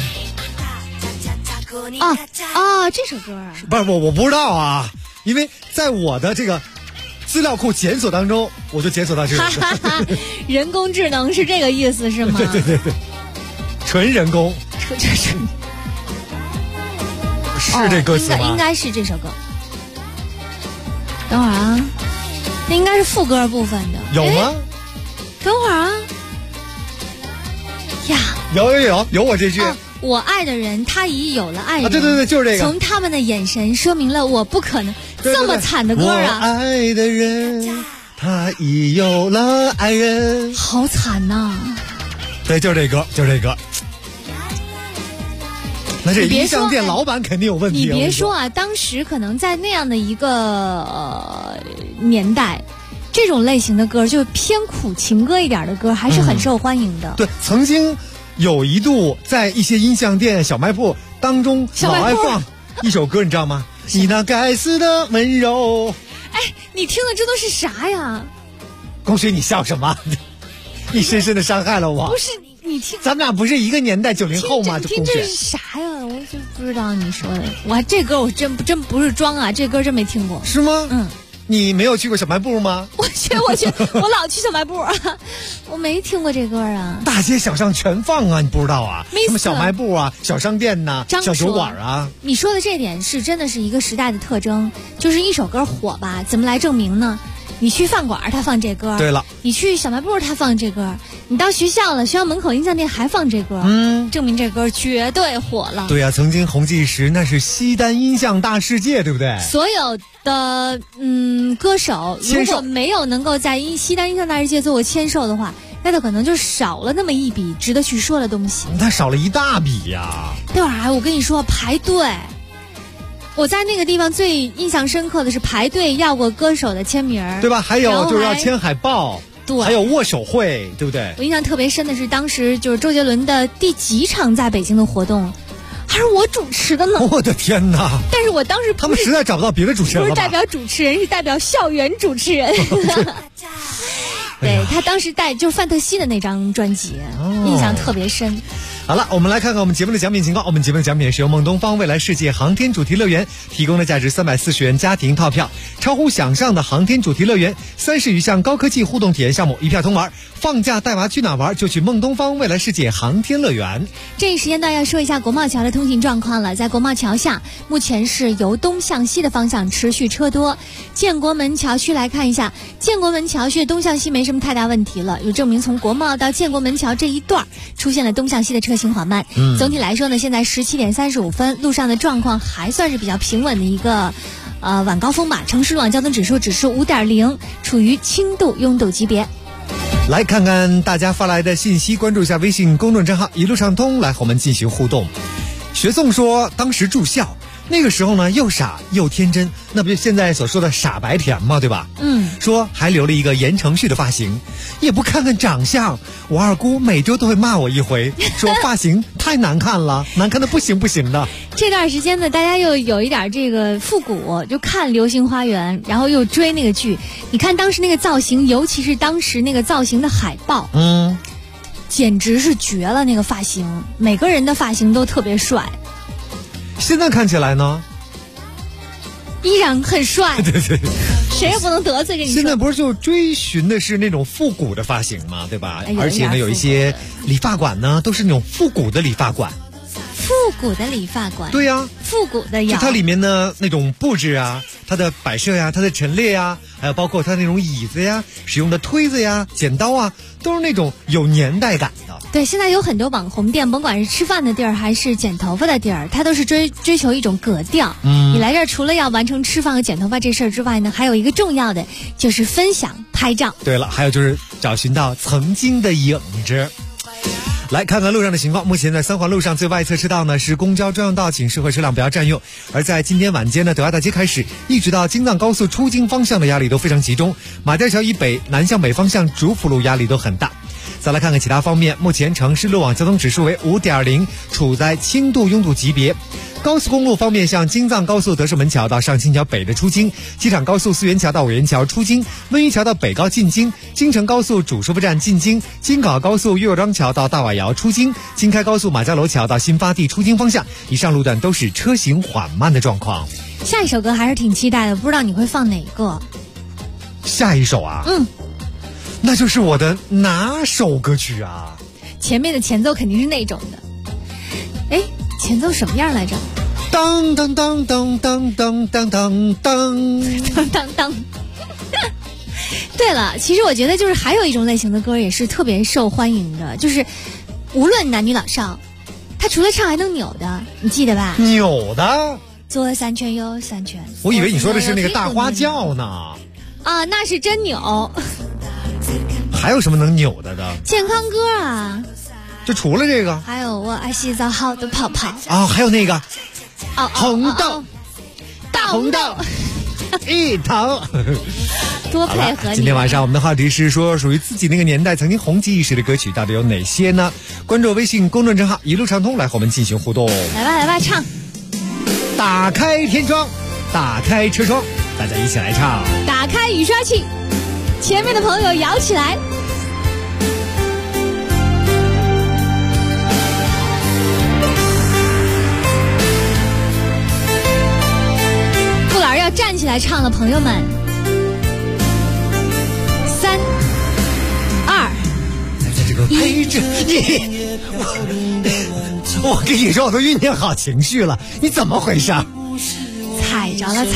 这首歌啊？ 不是，我不知道啊，因为在我的这个资料库检索当中，我就检索到这个。 人工智能是这个意思是吗？ 对，纯人工。是这歌词吗？ 应该是这首歌。等会儿啊。那应该是副歌部分的， 有吗？ 等会儿啊！呀， 有我这句。 我爱的人，他已有了爱人。 对，就是这个。 从他们的眼神说明了我不可能这么惨的歌啊！ 我爱的人，他已有了爱人。 好惨呐！ 对，就是这歌。那这音像店老板肯定有问题。 你别说啊，当时可能在那样的一个年代，这种类型的歌就偏苦情歌一点的歌还是很受欢迎的。 对，曾经有一度在一些音像店、小卖部当中老爱放一首歌，你知道吗？你那该死的温柔。 哎，你听的这都是啥呀？ 龚学，你笑什么？你深深的伤害了我。 不是。你听， 咱们俩不是一个年代，90后吗？ 听这是啥呀？我就不知道你说的。这歌我真不是装啊，这歌真没听过。 是吗？你没有去过小卖部吗？ 我去，我老去小卖部啊，我没听过这歌啊。 大街小巷全放啊，你不知道啊？什么小卖部啊、小商店呐、小酒馆啊。 你说的这点是真的是一个时代的特征，就是一首歌火吧，怎么来证明呢？你去饭馆他放这歌， 对了， 你去小卖部他放这歌，你到学校了，学校门口音像店还放这歌，证明这歌绝对火了。 对啊，曾经红极一时，那是西单音像大世界，对不对？ 所有的歌手如果没有能够在西单音像大世界做过签售的话，那他可能就少了那么一笔值得去说的东西。 他少了一大笔呀。 对啊，我跟你说排队。我在那个地方最印象深刻的是排队要过歌手的签名， 对吧？还有就是要签海报， 对， 还有握手会，对不对？ 我印象特别深的是当时就是周杰伦的第几场在北京的活动， 还是我主持的呢。 我的天哪！ 但是我当时他们实在找不到别的主持人了吧？ 不是代表主持人，是代表校园主持人。对，他当时带就是范特西的那张专辑，印象特别深。 好了，我们来看看我们节目的奖品情况。我们节目的奖品是由梦东方未来世界航天主题乐园提供的价值340元家庭套票，超乎想象的航天主题乐园，30余项高科技互动体验项目，一票通玩。放假带娃去哪玩？就去梦东方未来世界航天乐园。 这一时间段要说一下国贸桥的通行状况了。在国贸桥下，目前是由东向西的方向持续车多。建国门桥区来看一下，建国门桥区的东向西没什么太大问题了，有证明从国贸到建国门桥这一段出现了东向西的车行缓慢。总体来说呢，现在17点35分，路上的状况还算是比较平稳的一个晚高峰吧。城市路网交通指数5.0，处于轻度拥堵级别。 来看看大家发来的信息，关注一下微信公众账号一路畅通，来和我们进行互动。学颂说当时住校那个时候呢，又傻又天真，那不就现在所说的傻白甜吗？对吧？说还留了一个言承旭的发型，也不看看长相。我二姑每周都会骂我一回，说发型太难看了，难看的不行的。 这段时间呢，大家又有一点这个复古，就看《流星花园》，然后又追那个剧。你看当时那个造型，尤其是当时那个造型的海报，简直是绝了。那个发型，每个人的发型都特别帅。 现在看起来呢， 依然很帅。 对， 谁也不能得罪跟你说。 现在不是就追寻的是那种复古的发型吗？对吧？而且呢，有一些理发馆呢，都是那种复古的理发馆。 复古的理发馆， 对呀， 复古的呀。 就它里面呢那种布置啊，它的摆设呀，它的陈列呀，还有包括它那种椅子呀，使用的推子呀、剪刀啊，都是那种有年代感的。 对，现在有很多网红店，甭管是吃饭的地儿还是剪头发的地儿，它都是追求一种格调。你来这儿除了要完成吃饭和剪头发这事儿之外呢，还有一个重要的就是分享拍照。 对了，还有就是找寻到曾经的影子。来看看路上的情况，目前在三环路上最外侧车道呢是公交专用道，请适合车辆不要占用。而在今天晚间呢，德化大街开始一直到京藏高速出京方向的压力都非常集中，马甸桥以北南向北方向主辅路压力都很大。再来看看其他方面，目前城市路网交通指数为5.0，处在轻度拥堵级别。高速公路方面，像京藏高速德胜门桥到上清桥北的出京，机场高速淞源桥到五原桥出京，温榆桥到北高进京，京承高速主收费站进京，京港高速岳若庄桥到大瓦窑出京，京开高速马家楼桥到新发地出京方向，以上路段都是车行缓慢的状况。 下一首歌还是挺期待的，不知道你会放哪个？ 下一首啊？那就是我的拿手歌曲啊！ 前面的前奏肯定是那种的。哎，前奏什么样来着？ 当当当当当当当当当当当。对了，其实我觉得就是还有一种类型的歌也是特别受欢迎的，就是无论男女老少，他除了唱还能扭的，你记得吧？ 扭的， 左三圈右三圈。 我以为你说的是那个大花轿呢。 啊，那是真扭。 还有什么能扭的的？ 健康歌啊。 就除了这个， 还有我爱洗澡好的泡泡啊，还有那个红豆， 大红豆一头。 多配合你。 今天晚上我们的话题是说，属于自己那个年代曾经红极一时的歌曲到底有哪些呢？关注微信公众账号一路畅通，来和我们进行互动。 来吧，唱。 打开天窗，打开车窗，大家一起来唱。 打开雨刷器，前面的朋友摇起来。顾老师要站起来唱了，朋友们，3、2、 1，陪着你。我跟你说，我都酝酿好情绪了，你怎么回事？ 踩着了。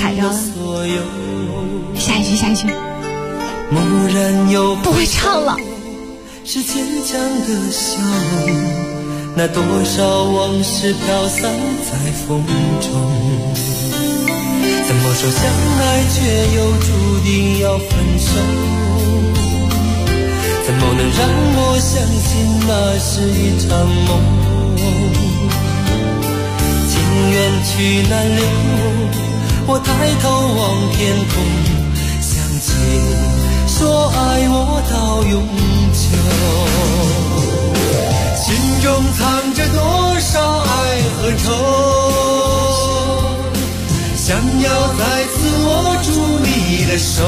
下一句。不会唱了。 是坚强的笑容，那多少往事飘散在风中。怎么说相爱却又注定要分手？怎么能让我相信那是一场梦？情缘去难留，我抬头望天空，想起说爱我到永久。 心中藏着多少爱和愁，想要再次握住你的手，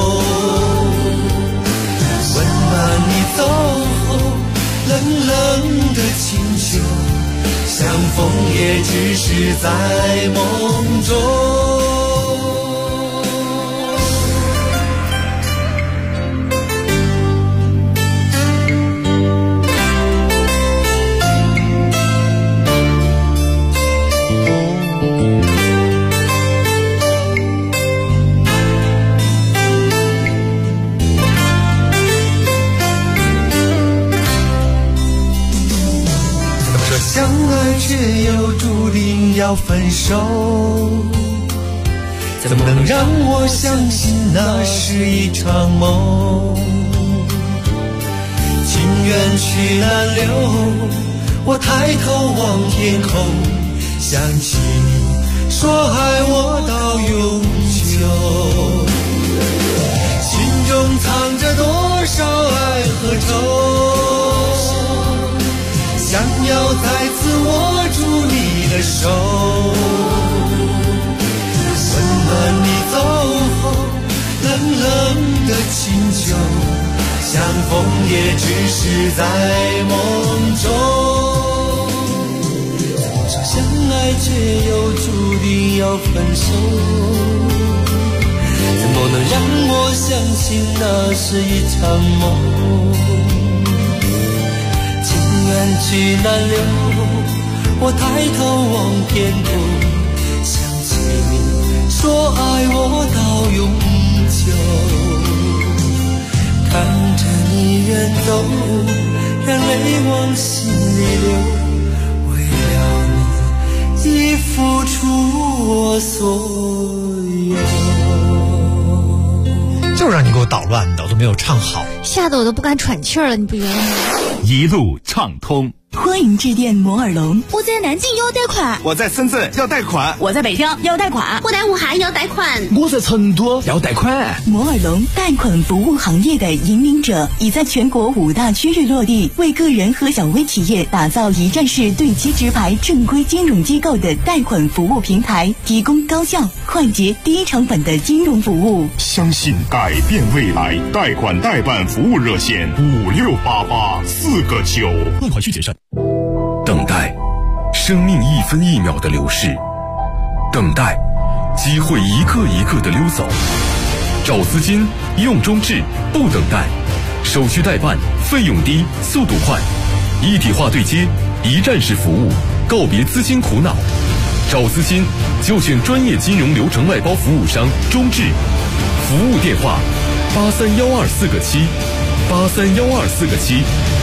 温暖你走后冷冷的请求，相逢也只是在梦中。相爱却又注定要分手，怎么能让我相信那是一场梦？情缘去难留，我抬头望天空，想起你说爱我到永久，心中藏着多少爱和愁，想要再次握住你的手，温暖你走后冷冷的请求，相逢也只是在梦中。说相爱却又注定要分手，怎么能让我相信那是一场梦？缘去难留，我抬头望天空，想起你说爱我到永久，看着你远走，让泪往心里流，为了你已付出我所有。 就让你给我捣乱的，我都没有唱好， 吓得我都不敢喘气儿了，你不觉得吗？ 一路畅通。 欢迎致电摩尔龙。 我在南京要贷款， 我在深圳要贷款， 我在北京要贷款， 我在武汉要贷款， 我在成都要贷款。 摩尔龙贷款服务行业的引领者，已在全国5大区域落地，为个人和小微企业打造一站式对接直排正规金融机构的贷款服务平台，提供高效、快捷、低成本的金融服务。 相信改变未来，贷款代办服务热线568849， 贷款需谨慎。等待，生命一分一秒的流逝；等待，机会一个一个的溜走。找资金，用中置，不等待，手续代办，费用低，速度快，一体化对接，一站式服务，告别资金苦恼。找资金就选专业金融流程外包服务商中置，服务电话831247，831247。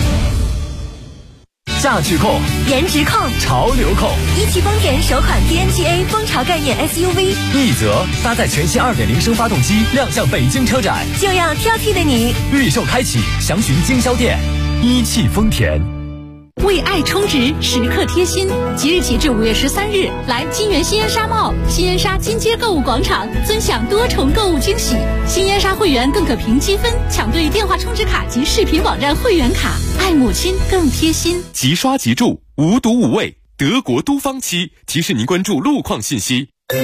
价值控、 颜值控、 潮流控， 一汽丰田首款 TNGA 蜂巢概念 SUV， 奕泽搭载全新2.0升发动机亮相北京车展， 就要挑剔的你。 预售开启，详询经销店。一汽丰田。 为爱充值，时刻贴心。即日起至5月13日，来金源新烟沙贸、新烟沙金街购物广场，尊享多重购物惊喜。新烟沙会员更可凭积分抢兑电话充值卡及视频网站会员卡，爱母亲更贴心。 即刷即住，无毒无味，德国都芳漆提示您关注路况信息。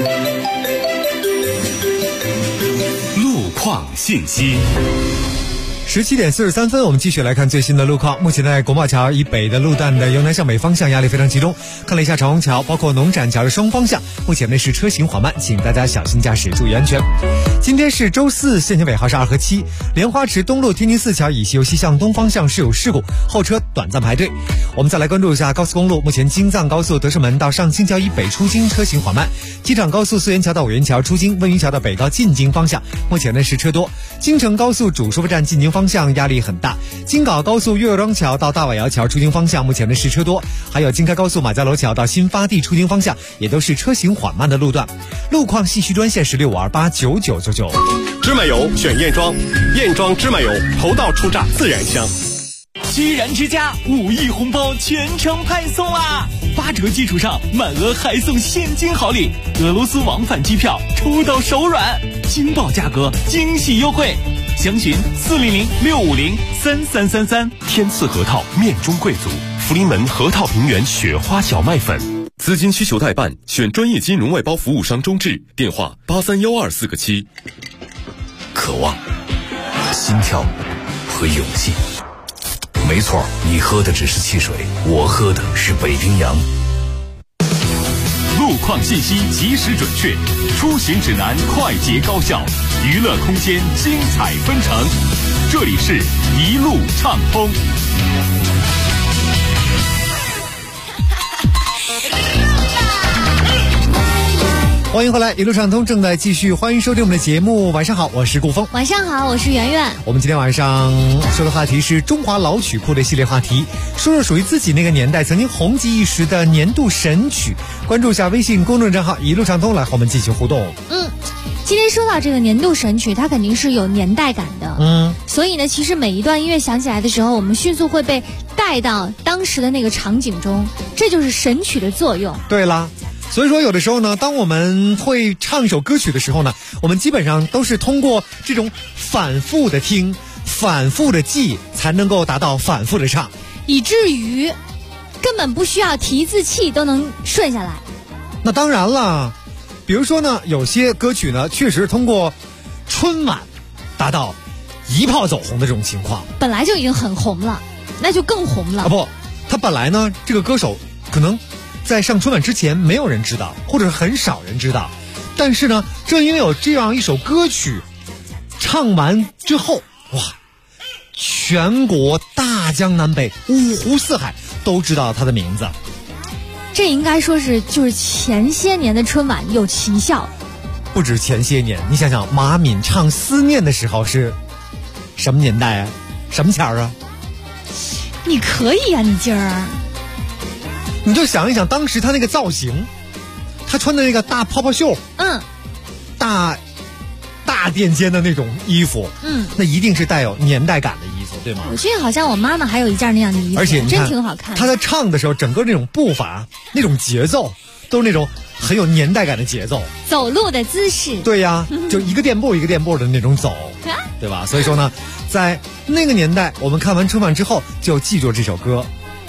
路况信息。 17点43分，我们继续来看最新的路况。目前在国贸桥以北的路段的由南向北方向压力非常集中。看了一下长虹桥，包括农展桥的双方向，目前呢是车行缓慢，请大家小心驾驶，注意安全。今天是周四，限行尾号是2和7。莲花池东路天津4桥以西由西向东方向是有事故，后车短暂排队。我们再来关注一下高速公路，目前京藏高速德胜门到上清桥以北出京车行缓慢，机场高速淞源桥到五元桥出京温榆桥到北高进京方向，目前呢是车多。京承高速主收费站进京方向压力很大，京港高速岳庄桥到大瓦窑桥出京方向目前的是车多，还有京开高速马家楼桥到新发地出京方向也都是车行缓慢的路段。路况信息专线是65289999。 芝麻油选验装，验装芝麻油头道出榨自然香。 居然之家5亿红包全程派送啊！8折基础上满额还送现金好礼，俄罗斯往返机票抽到手软，惊爆价格，惊喜优惠。详询400-650-3333。 天赐核桃面中贵族， 福临门河套平原雪花小麦粉。资金需求代办，选专业金融外包服务商中智，电话831247个7。 渴望、心跳和勇气。没错，你喝的只是汽水，我喝的是北冰洋。 路况信息及时准确，出行指南快捷高效，娱乐空间精彩纷呈。这里是一路畅通。 欢迎回来，一路畅通正在继续，欢迎收听我们的节目。晚上好，我是顾峰。 晚上好，我是圆圆。 我们今天晚上说的话题是中华老曲库的系列话题，说说属于自己那个年代曾经红极一时的年度神曲。关注一下微信公众账号一路畅通，来和我们继续互动。 今天说到这个年度神曲，它肯定是有年代感的。所以呢，其实每一段音乐响起来的时候，我们迅速会被带到当时的那个场景中，这就是神曲的作用。 对啦。所以说有的时候呢，当我们会唱一首歌曲的时候呢，我们基本上都是通过这种反复的听、反复的记，才能够达到反复的唱， 以至于根本不需要提一次气都能顺下来。 那当然了，比如说呢，有些歌曲呢确实通过春晚达到一炮走红的这种情况， 本来就已经很红了，那就更红了。 不，他本来呢这个歌手可能在上春晚之前没有人知道，或者是很少人知道，但是呢，正因为有这样一首歌曲，唱完之后，哇，全国大江南北、五湖四海都知道他的名字。 这应该说是就是前些年的春晚有奇效。 不止前些年，你想想马敏唱《思念》的时候是什么年代啊？什么前儿啊？ 你可以啊，你今儿。 你就想一想当时他那个造型，他穿的那个大泡泡袖，大垫肩的那种衣服，那一定是带有年代感的衣服，对吗？ 我记得好像我妈妈还有一件那样的衣服， 而且你看真挺好看。 他在唱的时候，整个那种步伐、那种节奏，都是那种很有年代感的节奏， 走路的姿势。 对呀，就一个垫步一个垫步的那种走，对吧？所以说呢，在那个年代，我们看完春晚之后，就记住这首歌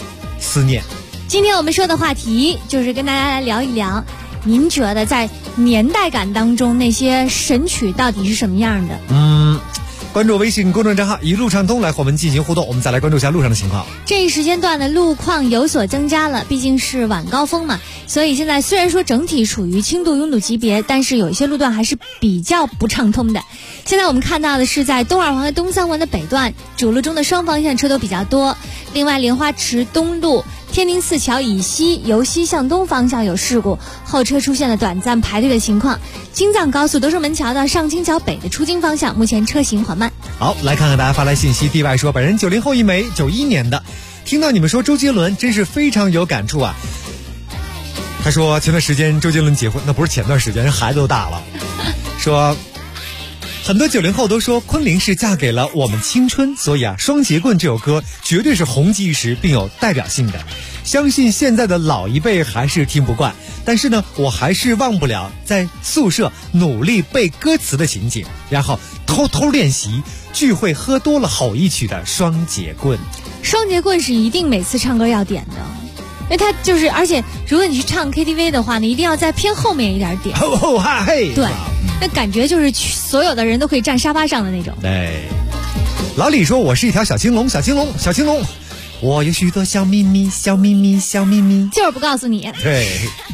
《思念》。 今天我们说的话题就是跟大家来聊一聊，您觉得在年代感当中那些神曲到底是什么样的？ 关注微信公众账号一路畅通来和我们进行互动。我们再来关注一下路上的情况。 这一时间段的路况有所增加了，毕竟是晚高峰嘛，所以现在虽然说整体属于轻度拥堵级别，但是有一些路段还是比较不畅通的。现在我们看到的是在东二环和东三环的北段，主路中的双方向车都比较多。另外莲花池东路天宁寺桥以西由西向东方向有事故，后车出现了短暂排队的情况。京藏高速德胜门桥到上清桥北的出京方向目前车行缓慢。 好，来看看大家发来信息。地外说，本人90后一枚，91年的，听到你们说周杰伦真是非常有感触啊。他说前段时间周杰伦结婚，那不是前段时间，人孩子都大了。说很多90后都说昆凌是嫁给了我们青春，所以啊，双节棍这首歌绝对是红极一时并有代表性的。相信现在的老一辈还是听不惯，但是呢，我还是忘不了在宿舍努力背歌词的情景，然后偷偷练习聚会喝多了吼一曲的双节棍。 双节棍是一定每次唱歌要点的，因为它就是，而且如果你去唱 KTV 的话呢，一定要在偏后面一点点。 吼吼哈嘿！ 对，那感觉就是所有的人都可以站沙发上的那种。 对，老李说我是一条小青龙，小青龙，小青龙，我有许多小秘密，小秘密，小秘密， 就是不告诉你。 对。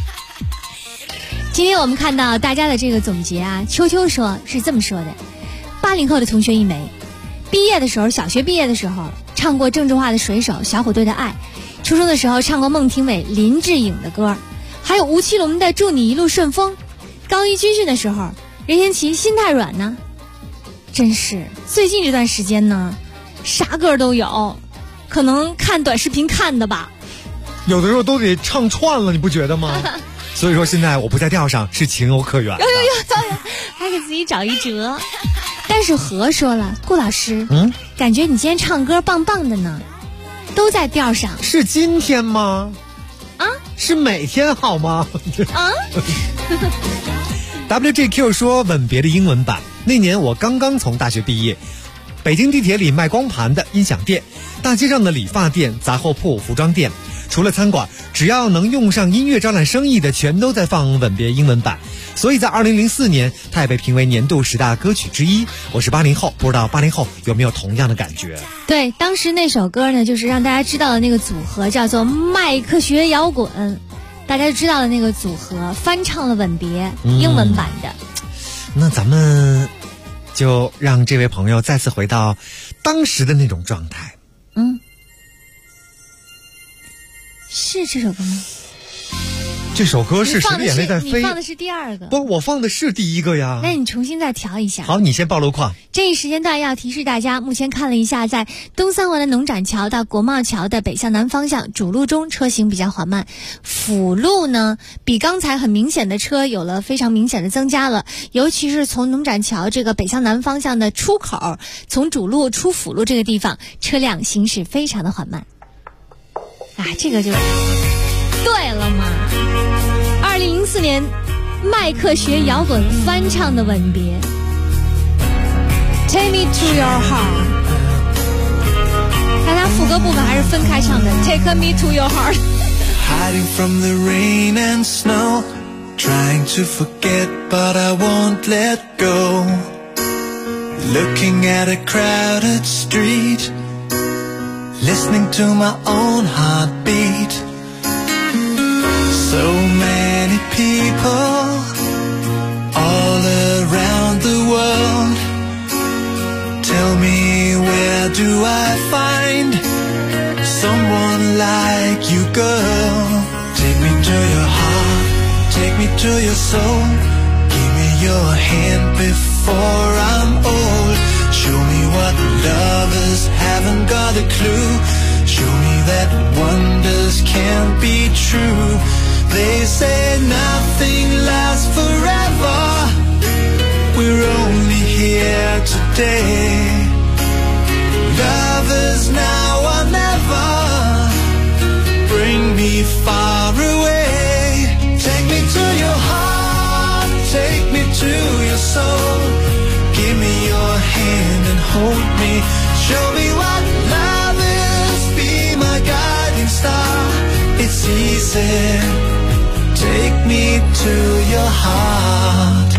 今天我们看到大家的这个总结啊，秋秋说是这么说的：80后的同学一枚，毕业的时候，小学毕业的时候唱过郑智化的《水手》，小虎队的《爱》。初中的时候唱过孟庭苇、林志颖的歌，还有吴奇隆的《祝你一路顺风》。高一军训的时候，任贤齐《心太软》呢。真是最近这段时间呢，啥歌都有，可能看短视频看的吧。 有的时候都得唱串了，你不觉得吗？所以说现在我不在调上是情有可原。 有，还给自己找一辙。但是何说了，顾老师，感觉你今天唱歌棒棒的呢。都在调上。 是今天吗？ 啊？ 是每天好吗？ 啊 WJQ 说吻别的英文版。那年我刚刚从大学毕业， 北京地铁里卖光盘的音响店，大街上的理发店、杂货铺、服装店，除了餐馆，只要能用上音乐招揽生意的，全都在放《吻别》英文版。所以在2004年，它也被评为年度10大歌曲之一。我是80后，不知道80后有没有同样的感觉？ 对，当时那首歌呢，就是让大家知道的那个组合叫做麦克学摇滚，大家知道的那个组合翻唱了《吻别》英文版的。 那咱们就让这位朋友再次回到当时的那种状态。 是这首歌吗？ 这首歌是《谁的眼泪在飞》， 你放的是第二个。 不，我放的是第一个呀。 那你重新再调一下。 好，你先报路况。 这一时间段要提示大家，目前看了一下，在东三环的农展桥到国贸桥的北向南方向，主路中车行比较缓慢，辅路呢比刚才很明显的车有了非常明显的增加了，尤其是从农展桥这个北向南方向的出口，从主路出辅路这个地方，车辆行驶非常的缓慢。这个就对了嘛。2004年麦克学摇滚翻唱的《吻别》Take me to your heart， 看他副歌部分还是分开唱的 Take me to your heart。 Hiding from the rain and snow, trying to forget but I won't let go, looking at a crowded street, listening to my own heartbeat. So many people all around the world. Tell me, where do I find someone like you, girl? Take me to your heart, take me to your soul. Give me your hand before I'm old. Show me what lovers haven't got a clue. Show me that wonders can't be true. They say nothing lasts forever. We're only here today. Lovers now or never. Bring me far away. Take me to your heart, take me to your soul. Give me your hand and hold me. Show me what love is, be my guiding star. It's easy. Take me to your heart.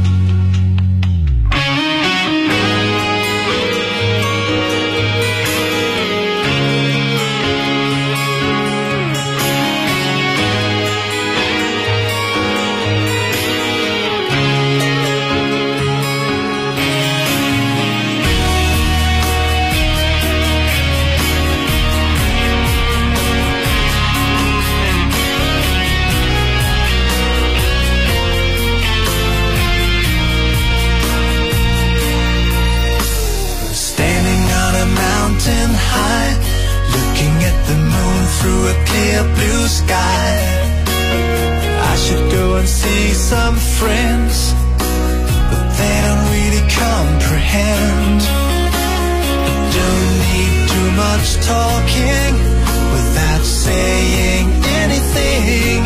Through a clear blue sky, I should go and see some friends, but they don't really comprehend. I don't need too much talking without saying anything.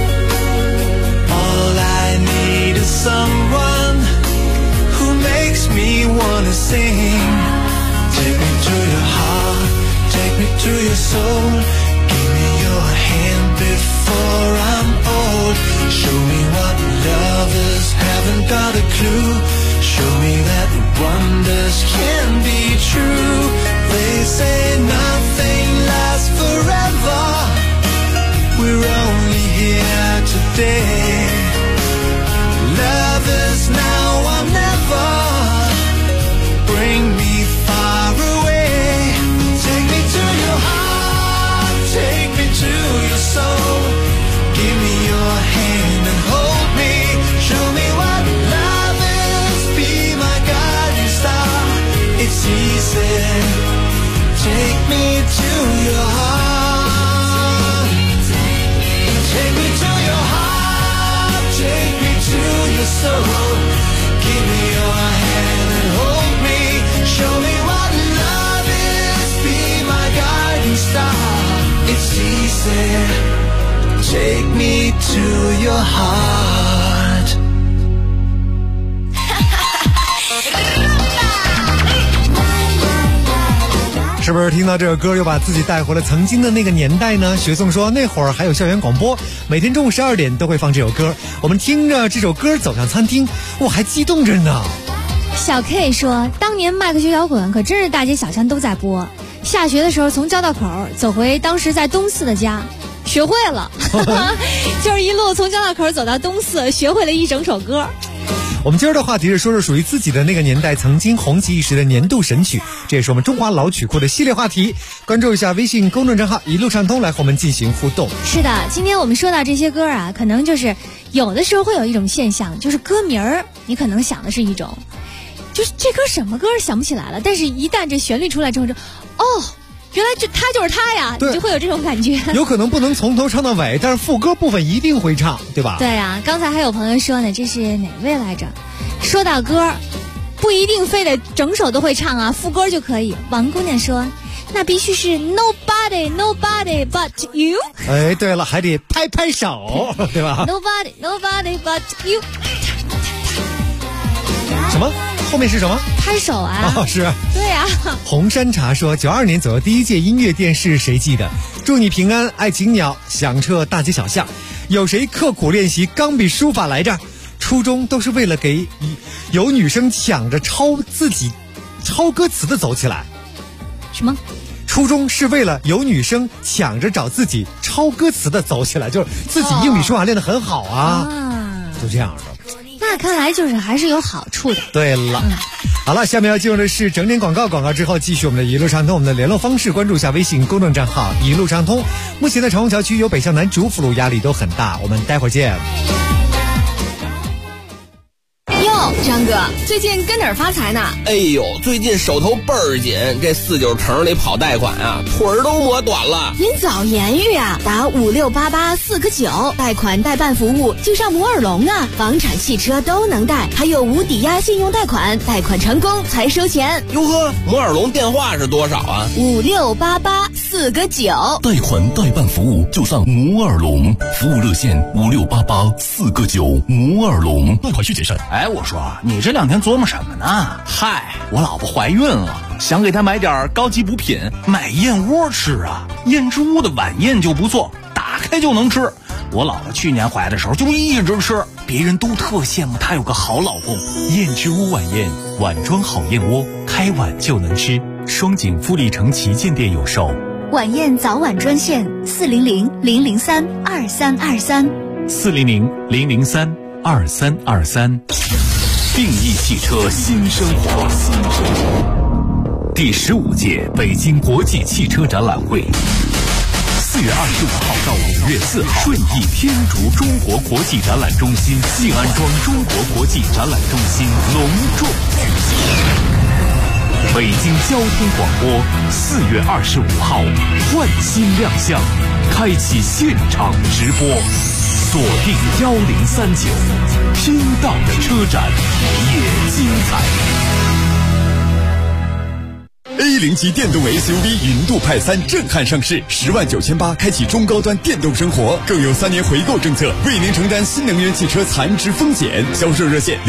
All I need is someone who makes me wanna sing. Take me to your heart, take me to your soul. Before I'm old, show me what lovers haven't got a clue. Show me that wonders can be true. They say nothing lasts forever. We're only here today. Lovers now or never. Bring me far away. Take me to your heart, take me to your soul. Give me your hand and hold me. Show me what love is, be my guiding star. It's easy. Take me to your heart. Take me to your heart, take me to your soul. Give me your hand and hold me. Show me what love is, be my guiding star. It's easy. Take me to your heart. 是不是听到这首歌又把自己带回了曾经的那个年代呢？学颂说那会儿还有校园广播，每天中午12点都会放这首歌，我们听着这首歌走向餐厅，我还激动着呢。 小 K 说，当年麦克学摇滚可真是大街小巷都在播，下学的时候从交道口走回当时在东四的家，学会了就是一路从交道口走到东四，学会了一整首歌。 我们今儿的话题是说说属于自己的那个年代曾经红极一时的年度神曲，这也是我们中华老曲库的系列话题。关注一下微信公众账号一路畅通来和我们进行互动。 是的，今天我们说到这些歌啊，可能就是有的时候会有一种现象，就是歌名儿你可能想的是一种，就是这歌什么歌想不起来了，但是一旦这旋律出来之后就原来他就是他呀，你就会有这种感觉。 有可能不能从头唱到尾，但是副歌部分一定会唱，对吧？ 对啊，刚才还有朋友说呢，这是哪位来着？说到歌，不一定非得整首都会唱啊，副歌就可以。王姑娘说，那必须是 nobody but you。 哎，对了，还得拍拍手，对吧 ？Nobody but you。 什么？后面是什么？ 拍手啊！ 是。 对啊。 红山茶说，92年左右第一届音乐电视谁记得？祝你平安，爱情鸟响彻大街小巷。有谁刻苦练习钢笔书法来着？初中都是为了给有女生抢着抄歌词的走起来。 什么？ 初中是为了有女生抢着找自己抄歌词的走起来，就是自己硬笔书法练得很好啊，就这样的。 那看来就是还是有好处的。 对了，好了，下面要进入的是整点广告之后继续我们的一路畅通。我们的联络方式关注一下微信公众账号一路畅通。目前在长虹桥区有北向南主辅路，压力都很大，我们待会儿见。 张哥，最近跟哪儿发财呢？ 哎呦，最近手头倍儿紧，这49城里跑贷款啊，腿儿都磨短了。 您早言语啊，打5688-4个9，贷款代办服务就上摩尔龙啊，房产、汽车都能贷，还有无抵押信用贷款，贷款成功才收钱。 哟呵，摩尔龙电话是多少啊 ？5688-4个9， 贷款代办服务就上摩尔龙，服务热线5688-4个9，摩尔龙，贷款需谨慎。 哎，我说你这2天琢磨什么呢？嗨，我老婆怀孕了，想给她买点高级补品，买燕窝吃啊。燕之屋的晚宴就不错，打开就能吃。我老婆去年怀的时候就一直吃，别人都特羡慕她有个好老公。 燕之屋晚宴，碗装好燕窝，开碗就能吃。双井富力城旗舰店有售。 晚宴早晚专线 400-003-2323，400-003-2323。定义汽车新生活。第15届北京国际汽车展览会，4月25号到5月4号，顺义天竺中国国际展览中心、静安庄中国国际展览中心隆重举行。北京交通广播4月25号换新亮相，开启现场直播，锁定1039，听到的车展也精彩。 A0级电动 SUV 云度派3震撼上市，10.98万开启中高端电动生活，更有3年回购政策，为您承担新能源汽车残值风险。销售热线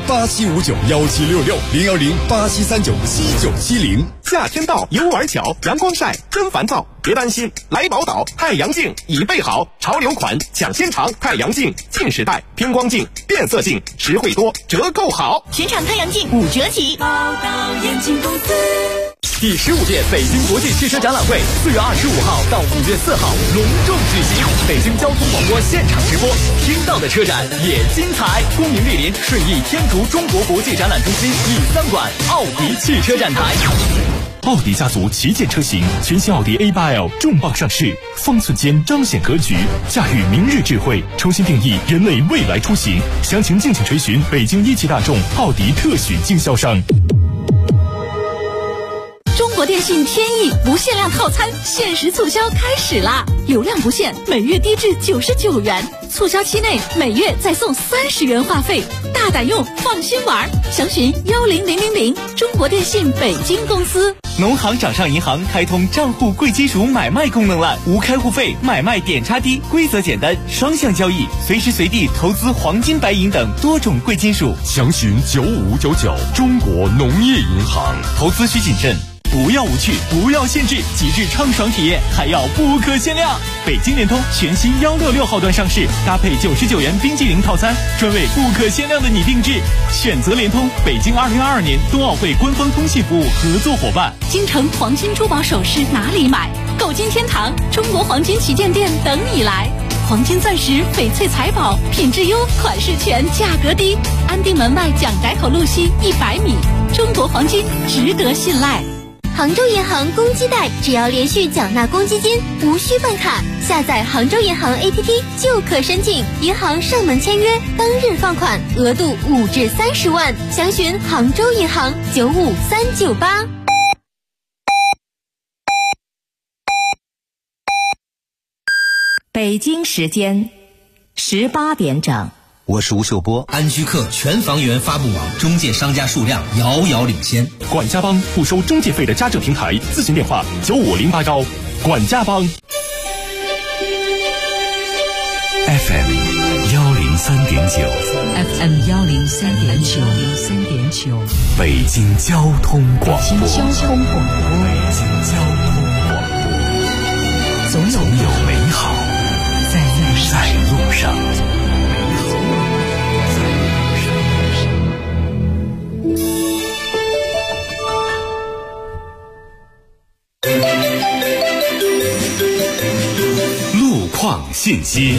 010-8759-1766，010-8739-7970。 夏天到，游玩巧，阳光晒，真烦躁。别担心，来宝岛太阳镜已备好，潮流款抢先尝，太阳镜近视带、偏光镜、变色镜，实惠多，折扣好， 全场太阳镜5折起。宝岛眼镜公司。 第15届北京国际汽车展览会4月25号到5月4号隆重举行，北京交通广播现场直播，听到的车展也精彩。恭迎莅临顺义天竺中国国际展览中心E3馆奥迪汽车展台。 奥迪家族旗舰车型全新奥迪 A8L 重磅上市，方寸间彰显格局，驾驭明日智慧，重新定义人类未来出行。详情敬请垂询北京一汽大众奥迪特许经销商。 中国电信天翼不限量套餐限时促销开始啦！流量不限，每月低至99元，促销期内每月再送30元话费，大胆用，放心玩。详询10000，中国电信北京公司。 农行掌上银行开通账户贵金属买卖功能了，无开户费，买卖点差低，规则简单，双向交易，随时随地投资黄金、白银等多种贵金属。 详询9599，中国农业银行。 投资需谨慎。 不要无趣，不要限制，极致畅爽体验，还要不可限量。北京联通全新166号段上市，搭配99元冰激凌套餐，专为不可限量的你定制。选择联通，北京2022年冬奥会官方通信服务合作伙伴。 京城黄金珠宝首饰哪里买？购金天堂中国黄金旗舰店等你来。黄金钻石、翡翠财宝，品质优，款式全，价格低。安定门外蒋宅口路西100米，中国黄金值得信赖。 杭州银行公积贷，只要连续缴纳公积金，无需办卡，下载杭州银行 APP 就可申请，银行上门签约，当日放款，额度5至30万。详询杭州银行95398。 北京时间18点整。 我是吴秀波。 安居客全房源发布网中介商家数量遥遥领先。 管家帮不收中介费的家政平台，咨询电话9508管家帮。 FM 103.9 FM 103.9 北京交通广播。 北京交通广播。 总有美好在路上。 路况信息。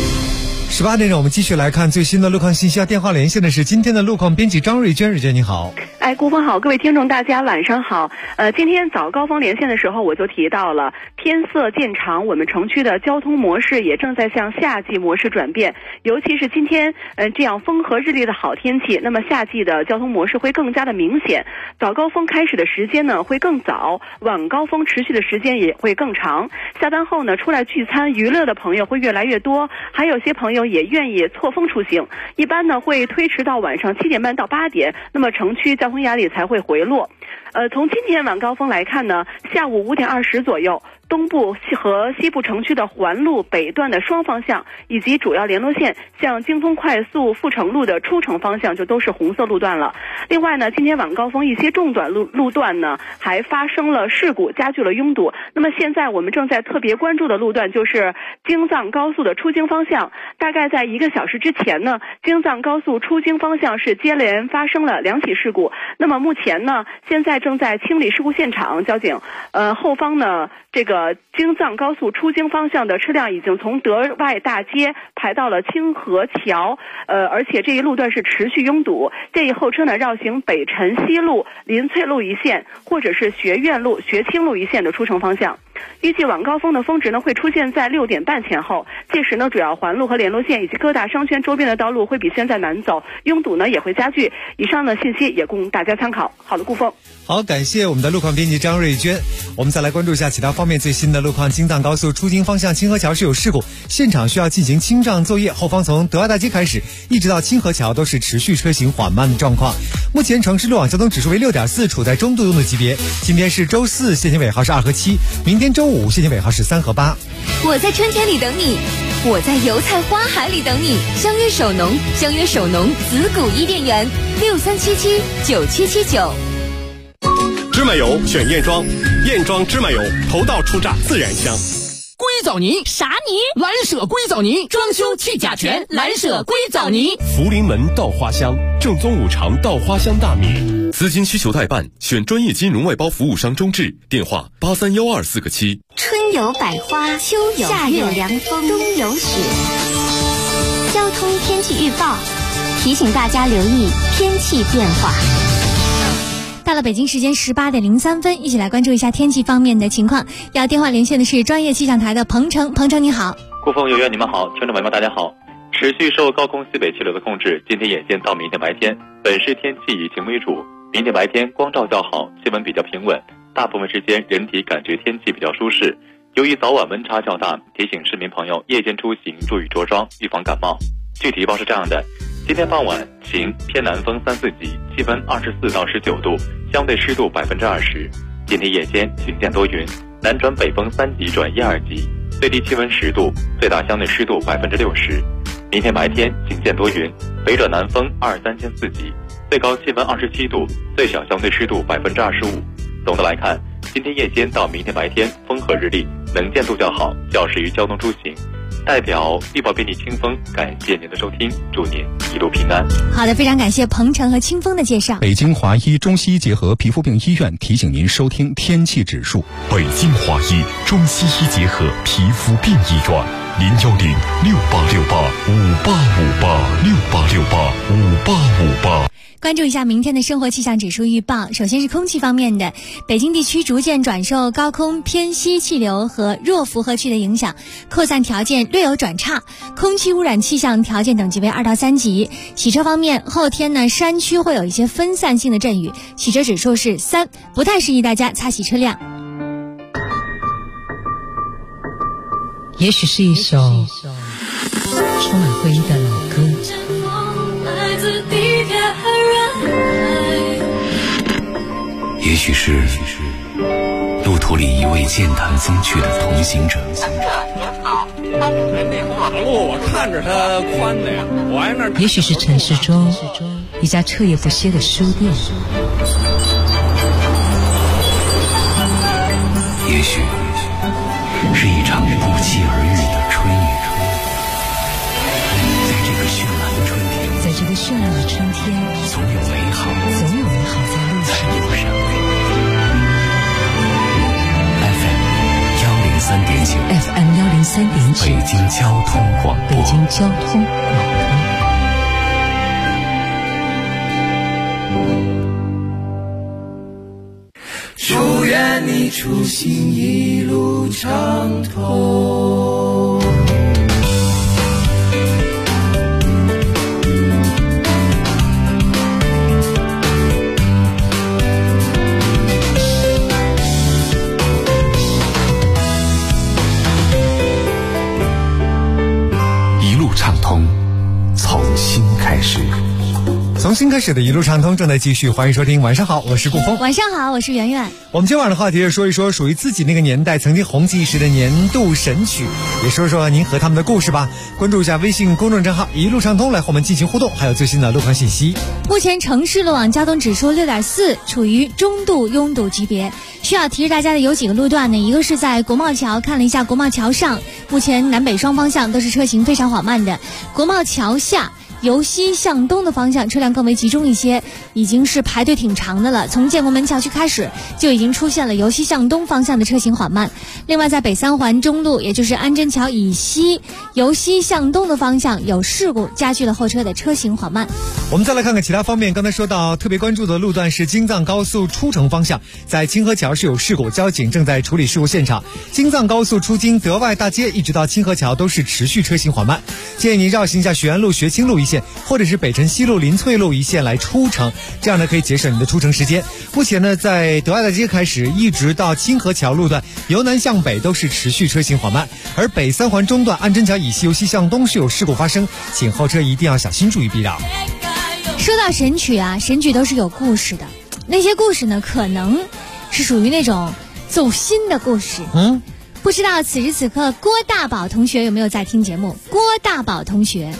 18点整，我们继续来看最新的路况信息。电话连线的是今天的路况编辑张瑞娟。瑞娟你好。 顾峰好，各位听众大家晚上好。今天早高峰连线的时候我就提到了，天色渐长，我们城区的交通模式也正在向夏季模式转变，尤其是今天这样风和日丽的好天气，那么夏季的交通模式会更加的明显。早高峰开始的时间呢会更早，晚高峰持续的时间也会更长。下班后呢，出来聚餐娱乐的朋友会越来越多，还有些朋友也愿意错峰出行，一般呢会推迟到晚上7点半到8点，那么城区交通压力才会回落。从今天晚高峰来看呢，下午5点20左右，东部和西部城区的环路北段的双方向以及主要联络线向京通快速阜成路的出城方向就都是红色路段了。另外呢，今天晚高峰一些中短路段呢还发生了事故，加剧了拥堵。那么现在我们正在特别关注的路段就是京藏高速的出京方向，大概在1个小时之前呢，京藏高速出京方向是接连发生了2起事故。那么目前呢，现在正在清理事故现场，交警后方呢，这个京藏高速出京方向的车辆已经从德外大街排到了清河桥，而且这一路段是持续拥堵，建议后车呢绕行北辰西路、林翠路一线或者是学院路、学清路一线的出城方向。预计晚高峰的峰值呢会出现在6点半前后，届时呢主要环路和联络线以及各大商圈周边的道路会比现在难走，拥堵呢也会加剧。以上的信息也供大家参考。好的，顾峰。 好，感谢我们的路况编辑张瑞娟。我们再来关注一下其他方面最新的路况。京藏高速出京方向清河桥是有事故，现场需要进行清障作业，后方从德外大街开始一直到清河桥都是持续车行缓慢的状况。目前城市路网交通指数为6.4，处在中度用的级别。今天是周四，限行尾号是2和7，明天周五限行尾号是3和8。 我在春天里等你，我在油菜花海里等你。相约首农，相约首农紫谷伊甸园，63779779。 芝麻油选燕庄，燕庄芝麻油头道出榨自然香。 硅藻泥啥泥？ 蓝舍硅藻泥，装修去甲醛，蓝舍硅藻泥。 福临门稻花香，正宗五常稻花香大米。资金需求代办，选专业金融外包服务商中智，电话8312 4个7。 春有百花，秋有夏有凉风，冬有雪。交通天气预报提醒大家留意天气变化。 到了北京时间18点03分，一起来关注一下天气方面的情况。要电话连线的是专业气象台的彭程，彭程你好。 顾峰、有约，你们好，听众朋友们大家好。持续受高空西北气流的控制，今天夜间到明天白天，本市天气以晴为主。明天白天光照较好，气温比较平稳，大部分时间人体感觉天气比较舒适。由于早晚温差较大，提醒市民朋友夜间出行注意着装，预防感冒。具体预报是这样的：今天傍晚晴，偏南风3、4级，气温24到19度，相对湿度20%。今天夜间晴间多云，南转北风3级转1、2级，最低气温10度，最大相对湿度60%。明天白天晴间多云，北转南风2、3、4级，最高气温27度，最小相对湿度25%。 总的来看，今天夜间到明天白天风和日丽，能见度较好，较适于交通出行。代表必报便利清风感谢您的收听，祝您一路平安。 好的，非常感谢鹏程和清风的介绍。 北京华医中西医结合皮肤病医院提醒您收听天气指数。 北京华医中西医结合皮肤病医院，0106868585858685858。 关注一下明天的生活气象指数预报。首先是空气方面的，北京地区逐渐转受高空偏西气流和弱负荷区的影响，扩散条件略有转差，空气污染气象条件等级为2到3级。洗车方面，后天呢山区会有一些分散性的阵雨，洗车指数是3，不太适宜大家擦洗车辆。 也许是一首充满回忆的老歌， 也许是路途里一位健谈风趣的同行者。 那马路我看着它宽的呀，我挨那。 也许是城市中一家彻夜不歇的书店。 也许是一场不期而遇的春雨。 在这个绚烂的春天， 总有美好在路上。 FM 103.9，北京交通广播。 祝愿你出行一路畅通。 从新开始的一路畅通正在继续，欢迎收听。晚上好，我是顾峰。 晚上好，我是圆圆。 我们今晚的话题是说一说属于自己那个年代曾经红极一时的年度神曲，也说说您和他们的故事吧。关注一下微信公众账号一路畅通，来和我们进行互动，还有最新的路况信息。 目前城市路网交通指数6.4，处于中度拥堵级别。需要提示大家的有几个路段呢？一个是在国贸桥，看了一下国贸桥上，目前南北双方向都是车行非常缓慢的。国贸桥下由西向东的方向车辆更为集中一些，已经是排队挺长的了。从建国门桥区开始就已经出现了由西向东方向的车行缓慢。另外在北三环中路，也就是安贞桥以西由西向东的方向有事故，加剧了后车的车行缓慢。 我们再来看看其他方面，刚才说到特别关注的路段是京藏高速出城方向，在清河桥是有事故，交警正在处理事故现场。京藏高速出京德外大街一直到清河桥都是持续车行缓慢，建议您绕行一下学安路学清路一线，或者是北辰西路林翠路一线来出城，这样呢可以节省你的出城时间。目前呢在德外大街开始一直到清河桥路段由南向北都是持续车行缓慢，而北三环中段安贞桥以西由西向东是有事故发生，请后车一定要小心注意避让。 说到神曲啊，神曲都是有故事的，那些故事呢可能是属于那种走心的故事。不知道此时此刻郭大宝同学有没有在听节目？郭大宝同学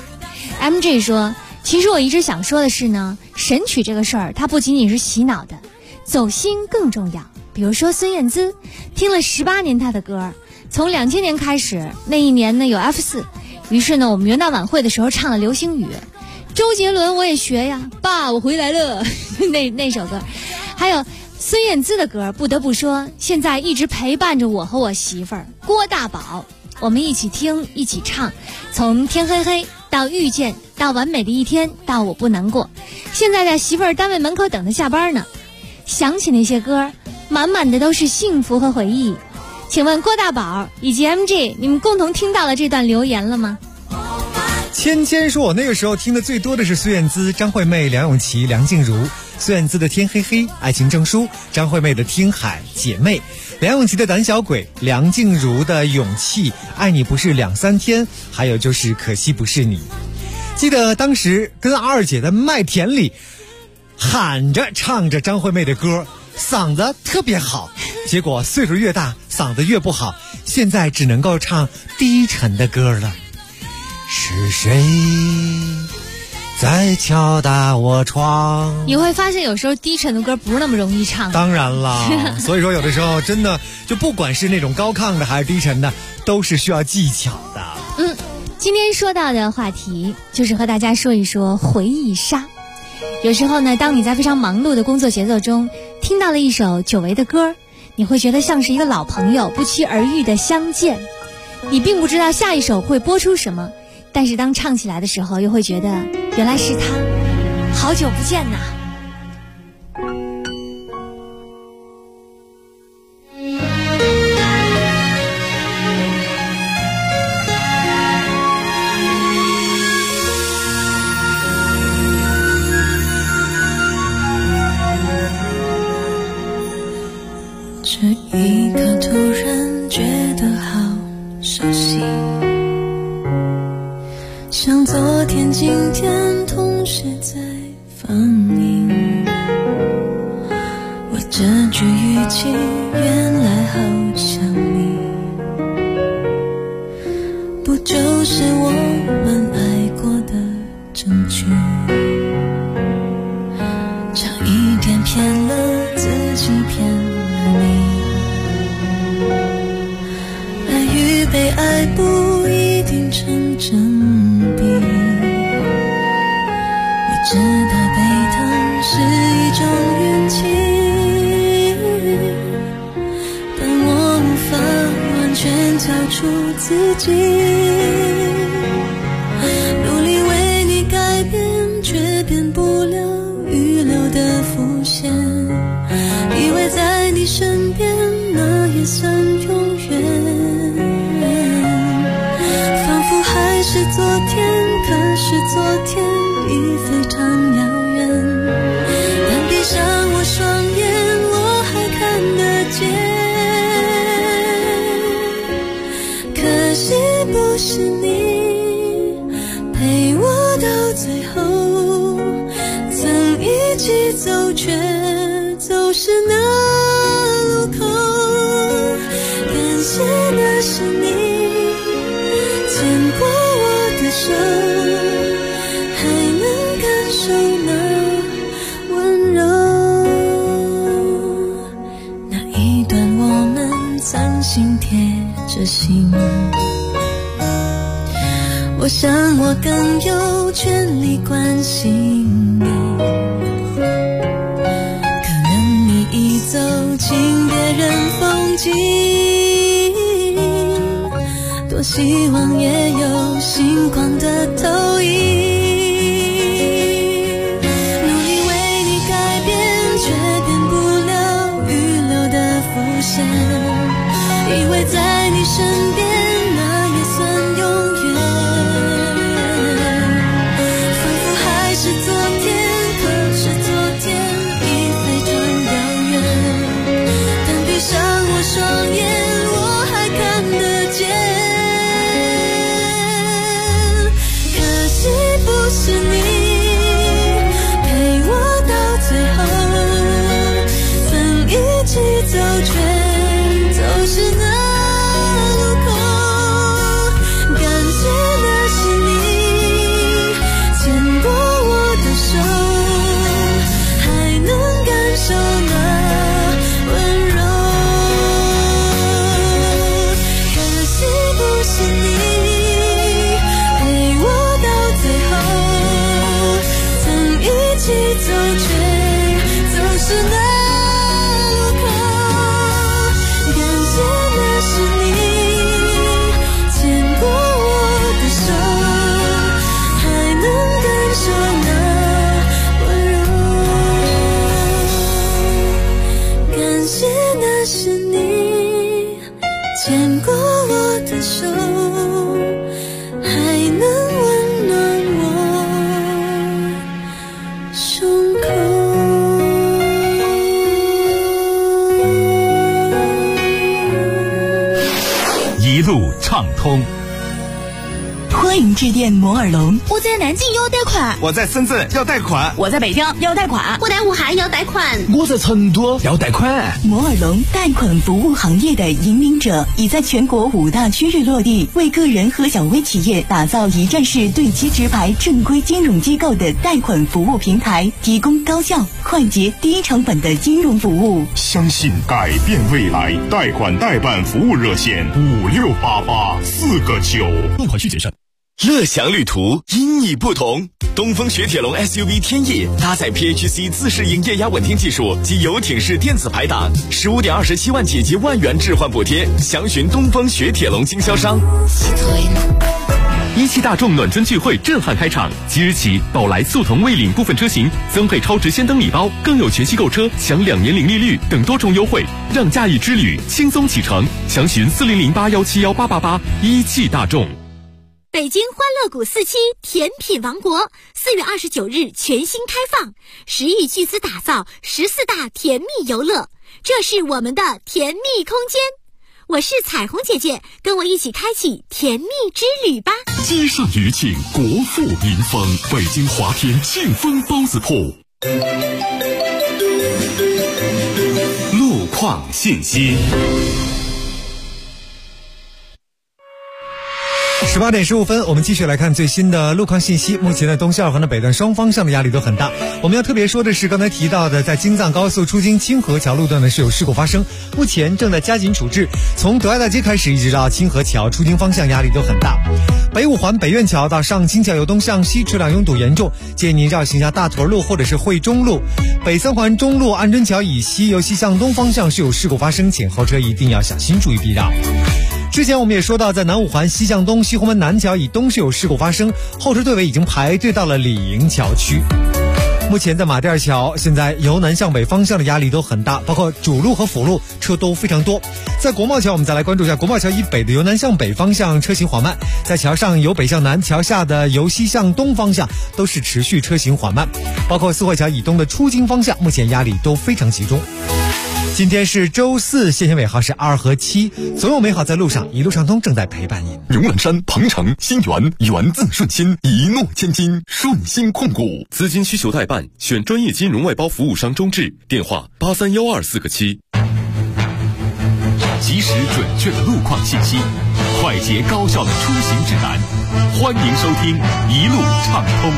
MG 说，其实我一直想说的是呢，神曲这个事儿它不仅仅是洗脑的，走心更重要。比如说孙燕姿，听了18年她的歌，从2000年开始，那一年呢有 F4， 于是呢我们元旦晚会的时候唱了流星雨，周杰伦我也学呀，爸我回来了那首歌，还有孙燕姿的歌，不得不说现在一直陪伴着我和我媳妇儿郭大宝，我们一起听一起唱，从天黑黑到遇见，到完美的一天，到我不难过，现在在媳妇儿单位门口等他下班呢。想起那些歌，满满的都是幸福和回忆。请问郭大宝以及 MG， 你们共同听到了这段留言了吗？ 芊芊说，我那个时候听的最多的是孙燕姿、张惠妹、梁咏琪、梁静茹。孙燕姿的天黑黑、爱情证书，张惠妹的听海、姐妹，梁咏琪的胆小鬼，梁静茹的勇气，爱你不是2、3天，还有就是可惜不是你。记得当时跟二姐在麦田里喊着唱着张惠妹的歌，嗓子特别好，结果岁数越大嗓子越不好，现在只能够唱低沉的歌了。是谁再敲打我窗。 你会发现有时候低沉的歌不是那么容易唱。 当然啦，所以说有的时候真的就不管是那种高亢的还是低沉的，都是需要技巧的。 今天说到的话题就是和大家说一说回忆杀。有时候呢，当你在非常忙碌的工作节奏中听到了一首久违的歌，你会觉得像是一个老朋友不期而遇的相见。你并不知道下一首会播出什么，但是当唱起来的时候又会觉得原来是他，好久不见呐。 这一刻突然觉得好熟悉，像昨天今天同时在放映。我这句语气原来好像你，不就是我们爱过的证据？差一点骗了自己，骗了你。爱与被爱不一定成正比，我知道被疼是一种运气，但我无法完全交出自己，努力为你改变，却变不了预留的伏线，以为在你身边那也算永远，还是昨天，可是昨天已非常遥远，但闭上我双眼，我还看得见。可惜不是你陪我到最后，曾一起走，却走失那路口。感谢那是你牵过我的手，还能感受那温柔，那一段我们曾心贴着心。我想我更有权利关心你，可能你已走进别人风景，多希望也有星光的投影，努力为你改变，却变不了预留的伏线，以为在你身边那也算永远，仿佛还是昨天，可是昨天已非常遥远，但闭上我双眼，我还看得见。不是你陪我到最后，曾一起走，却走失那路口。感谢那是你牵过我的手，还能感受那温柔。可惜不是你一起走，却走失那路口。感谢那是你牵过我的手，还能感受那温柔。感谢那是你牵过我的手，还能温暖我胸口。 一路畅通， 欢迎致电摩尔龙。 我在南京要贷款， 我在深圳要贷款， 我在北京要贷款， 我在武汉要贷款， 我在成都要贷款。 摩尔龙贷款服务行业的引领者，已在全国5大区域落地，为个人和小微企业打造一站式对接直排正规金融机构的贷款服务平台，提供高效、快捷、低成本的金融服务。 相信改变未来，贷款代办服务热线568849， 贷款需谨慎。 乐享旅途因你不同，东风雪铁龙 SUV 天翼搭载 PHC 自适应液压稳定技术及游艇式电子排档，15.27万起及万元置换补贴，详询东风雪铁龙经销商。 一汽大众暖春聚会震撼开场，即日起，宝来、速腾、蔚领部分车型增配超值氙灯礼包，更有全系购车享2年零利率等多重优惠，让假日之旅轻松启程。详询4008171888。一汽大众。 北京欢乐谷4期甜品王国4月29日全新开放，10亿巨资打造14大甜蜜游乐，这是我们的甜蜜空间。我是彩虹姐姐，跟我一起开启甜蜜之旅吧！ 积善余庆，国富民丰。北京华天庆丰包子铺。 路况信息。 18点15分，我们继续来看最新的路况信息。目前的东西二环的北段双方向的压力都很大。我们要特别说的是，刚才提到的在京藏高速出京清河桥路段呢是有事故发生，目前正在加紧处置。从德爱大街开始一直到清河桥出京方向压力都很大。北五环北苑桥到上清桥由东向西车辆拥堵严重，建议您绕行下大屯路或者是惠中路。北三环中路安贞桥以西由西向东方向是有事故发生，前后车一定要小心注意避让。之前我们也说到，在南五环西向东西红门南桥以东是有事故发生，后车队尾已经排队到了李营桥区。目前在马甸桥，现在由南向北方向的压力都很大，包括主路和辅路车都非常多。在国贸桥，我们再来关注一下国贸桥以北的由南向北方向车行缓慢，在桥上由北向南，桥下的由西向东方向都是持续车行缓慢，包括四惠桥以东的出京方向，目前压力都非常集中。今天是周四，限行尾号是2和7，总有美好在路上，一路畅通正在陪伴您。 荣揽山、鹏城、新源，源自顺心，一诺千金，顺心控股。 资金需求代办，选专业金融外包服务商中智，电话831249个7。 及时准确的路况信息，快捷高效的出行指南，欢迎收听一路畅通。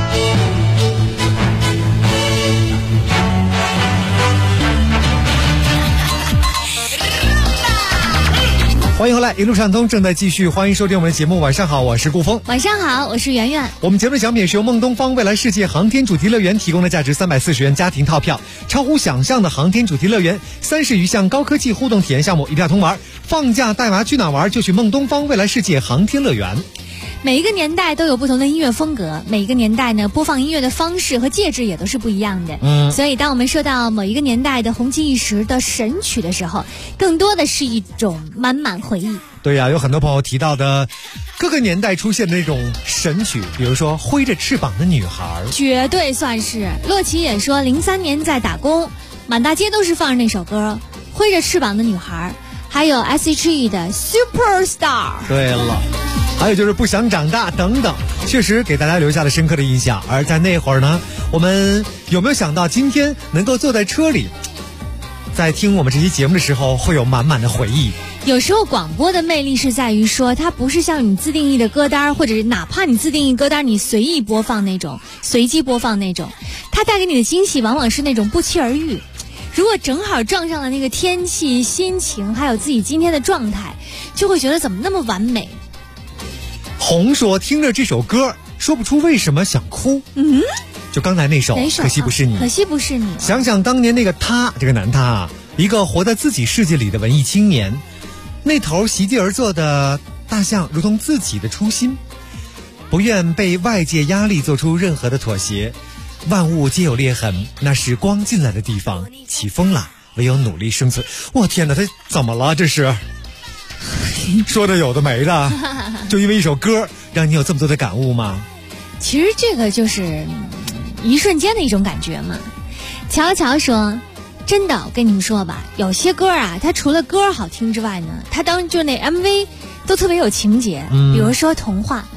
欢迎回来，一路畅通正在继续，欢迎收听我们的节目。晚上好，我是顾峰。 晚上好，我是圆圆。 我们节目的奖品是由梦东方未来世界航天主题乐园提供的价值340元家庭套票，超乎想象的航天主题乐园，30余项高科技互动体验项目，一票通玩。放假带娃去哪玩就去梦东方未来世界航天乐园。 每一个年代都有不同的音乐风格，每一个年代呢，播放音乐的方式和介质也都是不一样的。所以当我们说到某一个年代的红极一时的神曲的时候，更多的是一种满满回忆。 对呀，有很多朋友提到的各个年代出现的那种神曲，比如说挥着翅膀的女孩， 绝对算是。洛奇也说03年在打工，满大街都是放着那首歌挥着翅膀的女孩，还有 S.H.E 的 Superstar。 对了，还有就是不想长大等等，确实给大家留下了深刻的印象。而在那会儿呢，我们有没有想到今天能够坐在车里，在听我们这期节目的时候会有满满的回忆。 有时候广播的魅力是在于说，它不是像你自定义的歌单，或者是哪怕你自定义歌单你随意播放那种，随机播放那种，它带给你的惊喜往往是那种不期而遇。如果正好撞上了那个天气、心情还有自己今天的状态，就会觉得怎么那么完美。 红说听着这首歌说不出为什么想哭。就刚才那首可惜不是你， 可惜不是你。 想想当年那个他，这个男他啊，一个活在自己世界里的文艺青年，那头席地而坐的大象如同自己的初心，不愿被外界压力做出任何的妥协。万物皆有裂痕，那是光进来的地方。起风了，唯有努力生存。我天哪，他怎么了？这是说的有的没的，就因为一首歌让你有这么多的感悟吗？ 其实这个就是一瞬间的一种感觉嘛。乔乔说，真的，我跟你们说吧，有些歌啊，它除了歌好听之外呢，它就那 MV 都特别有情节。比如说童话，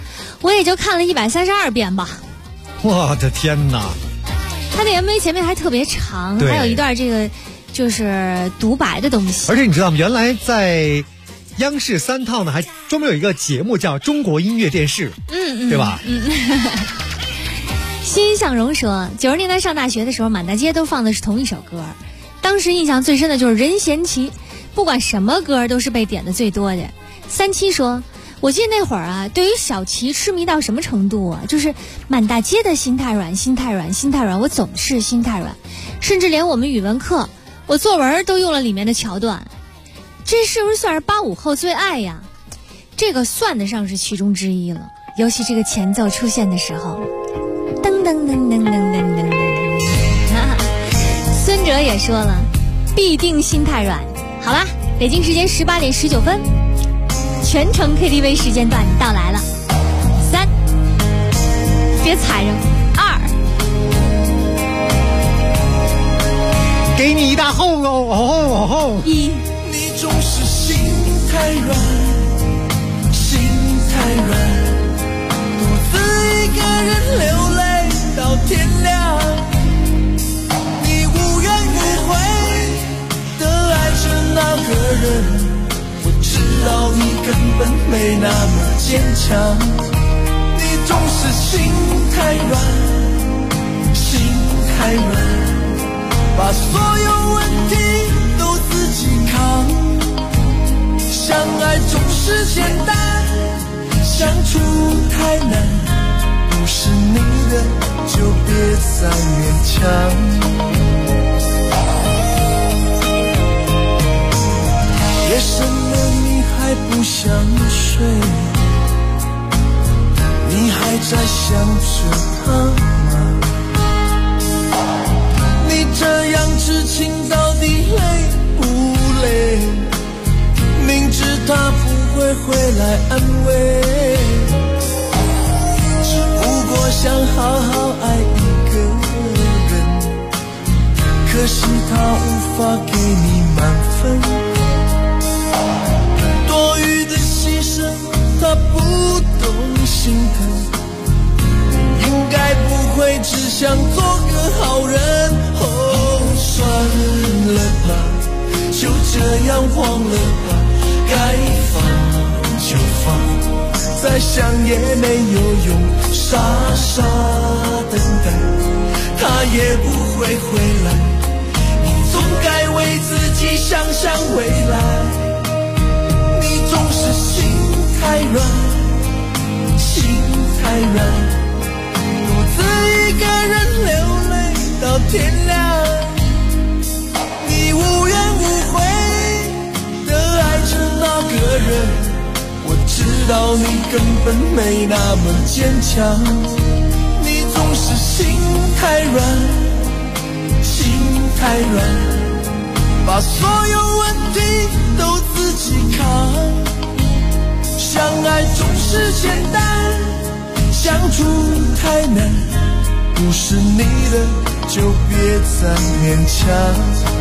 我也就看了132遍吧。 我的天哪！ 他的 MV 前面还特别长，还有一段这个就是独白的东西。 而且你知道吗？原来在央视3套呢，还专门有一个节目叫《中国音乐电视》，对吧？ 欣向荣说，90年代上大学的时候，满大街都放的是同一首歌，当时印象最深的就是《任贤齐》，不管什么歌都是被点的最多的。37说，我记得那会儿啊，对于小齐痴迷到什么程度啊，就是满大街的心太软，心太软，心太软，我总是心太软，甚至连我们语文课，我作文都用了里面的桥段。这是不是算是85后最爱呀？这个算得上是其中之一了，尤其这个前奏出现的时候，噔噔噔噔噔噔噔噔。孙哲也说了，必定心太软。好啦，北京时间18点19分，全程 KTV 时间段到来了。3，别踩着，2， 给你一大后哦 1。 你总是心太软，心太软，独自一个人流泪到天亮。你无怨无悔地爱着那个人，我知道你根本没那么坚强。你总是心太软，心太软，把所有问题都自己扛。相爱总是简单，相处太难，不是你的就别再勉强。夜深了你还不想睡，你还在想着他吗？你这样痴情到底累不累？明知他不会回来安慰，只不过想好好爱一个人，可惜他无法给你满分，多余的牺牲他不懂心疼，应该不会只想做个好人。算了吧，就这样忘了吧，该放就放，再想也没有用，傻傻等待，他也不会回来，你总该为自己想想未来。你总是心太软，心太软，独自一个人流泪到天亮。你无怨无悔地爱着那个人，我知道你根本没那么坚强。你总是心太软，心太软，把所有问题都自己扛。相爱总是简单，相处太难，不是你的就别再勉强。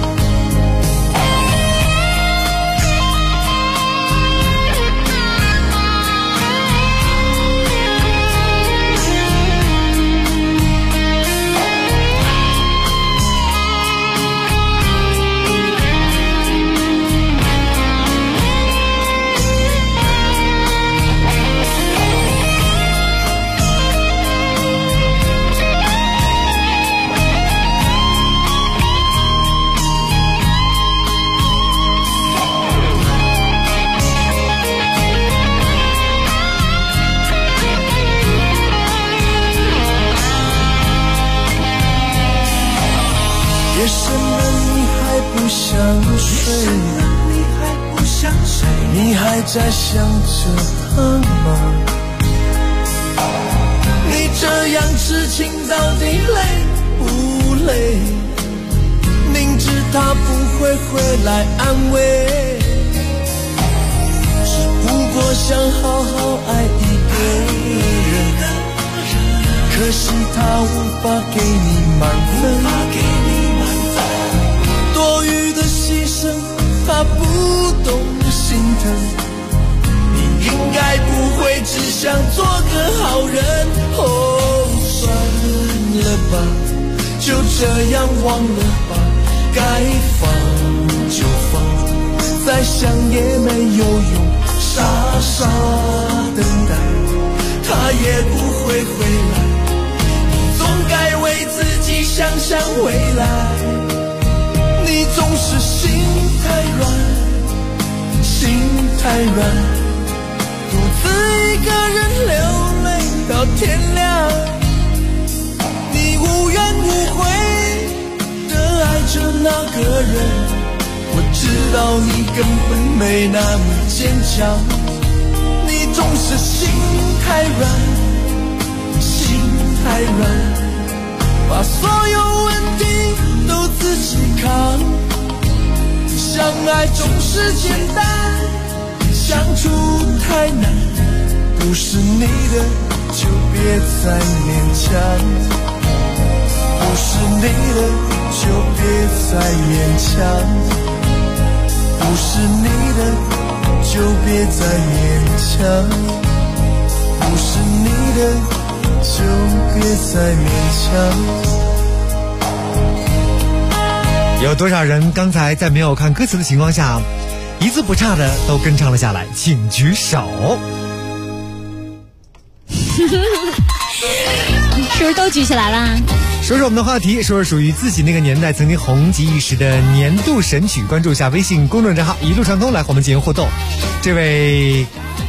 夜深了你还不想睡，你还在想着他吗？你这样痴情到底累不累？明知他不会回来安慰，只不过想好好爱一个人，可惜他无法给你满分，牺牲他不懂心疼，你应该不会只想做个好人。哦，算了吧，就这样忘了吧，该放就放，再想也没有用，傻傻等待，他也不会回来。你总该为自己想想未来，你总是心太软，心太软，独自一个人流泪到天亮。你无怨无悔的爱着那个人，我知道你根本没那么坚强。你总是心太软，心太软，把所有问题都自己扛。相爱总是简单，相处太难，不是你的就别再勉强，不是你的就别再勉强，不是你的就别再勉强，不是你的就别再勉强。 有多少人刚才在没有看歌词的情况下，一字不差的都跟唱了下来？请举手。 是不是都举起来了？ 说说我们的话题，说说属于自己那个年代曾经红极一时的年度神曲。关注一下微信公众账号一路畅通，来和我们进行互动。这位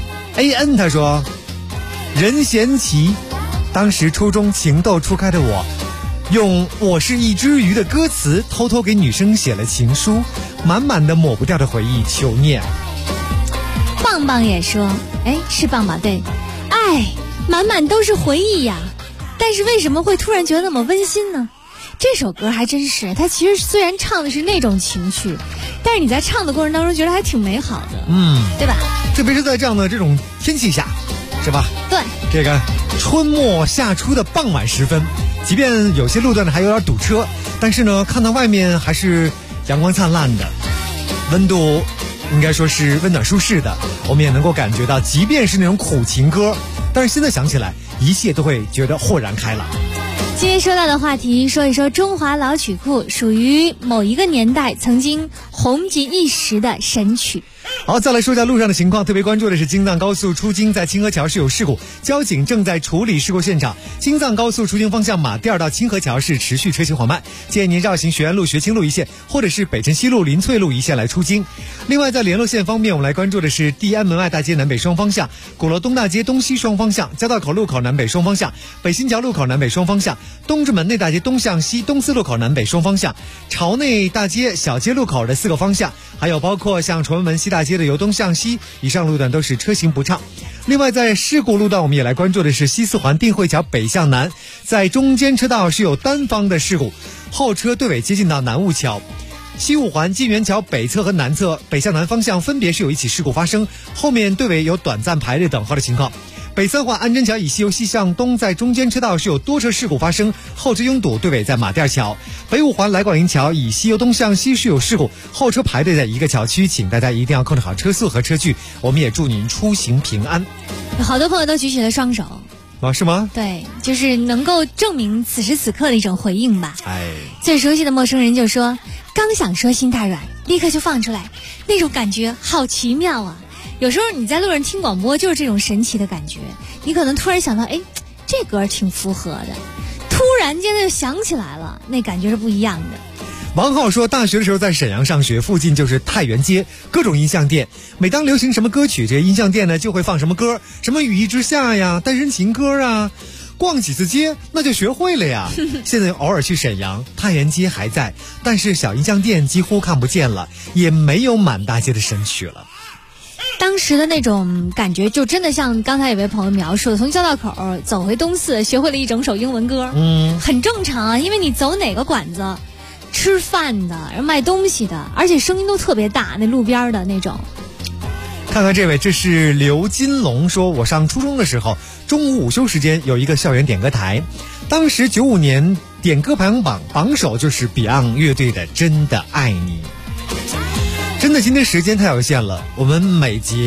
AN 他说，任贤齐，当时初中情窦初开的我，用我是一只鱼的歌词偷偷给女生写了情书，满满的抹不掉的回忆，求念。 棒棒也说，是棒棒，对，爱满满都是回忆呀，但是为什么会突然觉得那么温馨呢？这首歌还真是，它其实虽然唱的是那种情绪，但是你在唱的过程当中觉得还挺美好的，对吧？ 特别是在这样的这种天气下，是吧？ 对， 这个春末夏初的傍晚时分，即便有些路段呢还有点堵车，但是呢看到外面还是阳光灿烂的，温度应该说是温暖舒适的，我们也能够感觉到，即便是那种苦情歌，但是现在想起来一切都会觉得豁然开朗。 今天说到的话题，说一说中华老曲库属于某一个年代曾经红极一时的神曲。 好，再来说一下路上的情况，特别关注的是京藏高速出京在清河桥是有事故，交警正在处理事故现场。京藏高速出京方向马甸到清河桥是持续车行缓慢，建议您绕行学院路、学清路一线，或者是北辰西路、林翠路一线来出京。另外，在联络线方面，我们来关注的是地安门外大街南北双方向、鼓楼东大街东西双方向、交道口路口南北双方向、北新桥路口南北双方向、东直门内大街东向西、东四路口南北双方向、朝内大街小街路口的4个方向，还有包括像崇文门西大街的由东向西，以上路段都是车行不畅。另外，在事故路段，我们也来关注的是西四环定慧桥北向南，在中间车道是有单方的事故，后车队尾接近到南雾桥。西五环金源桥北侧和南侧北向南方向分别是有一起事故发生，后面队尾有短暂排列等候的情况。北三环安贞桥以西由西向东，在中间车道是有多车事故发生，后车拥堵，队尾在马甸桥。北五环来广营桥以西由东向西是有事故，后车排队在一个桥区，请大家一定要控制好车速和车距。我们也祝您出行平安。 有好多朋友都举起了双手。 是吗？ 对，就是能够证明此时此刻的一种回应吧。最熟悉的陌生人就说，刚想说心太软，立刻就放出来，那种感觉好奇妙啊。有时候你在路上听广播就是这种神奇的感觉，你可能突然想到，这歌挺符合的，突然间就想起来了，那感觉是不一样的。 王浩说，大学的时候在沈阳上学，附近就是太原街，各种音像店，每当流行什么歌曲，这些音像店呢就会放什么歌，什么雨一之下呀，单身情歌啊，逛几次街那就学会了呀。现在偶尔去沈阳，太原街还在，但是小音像店几乎看不见了，也没有满大街的神曲了。 当时的那种感觉就真的像刚才有位朋友描述的，从交道口走回东四，学会了一整首英文歌，很正常啊，因为你走哪个馆子，吃饭的，然后卖东西的，而且声音都特别大，那路边的那种。 看看这位，这是刘金龙说，我上初中的时候，中午午休时间有一个校园点歌台，当时95年点歌排行榜榜首就是 Beyond 乐队的《真的爱你》。真的，今天时间太有限了，我们每节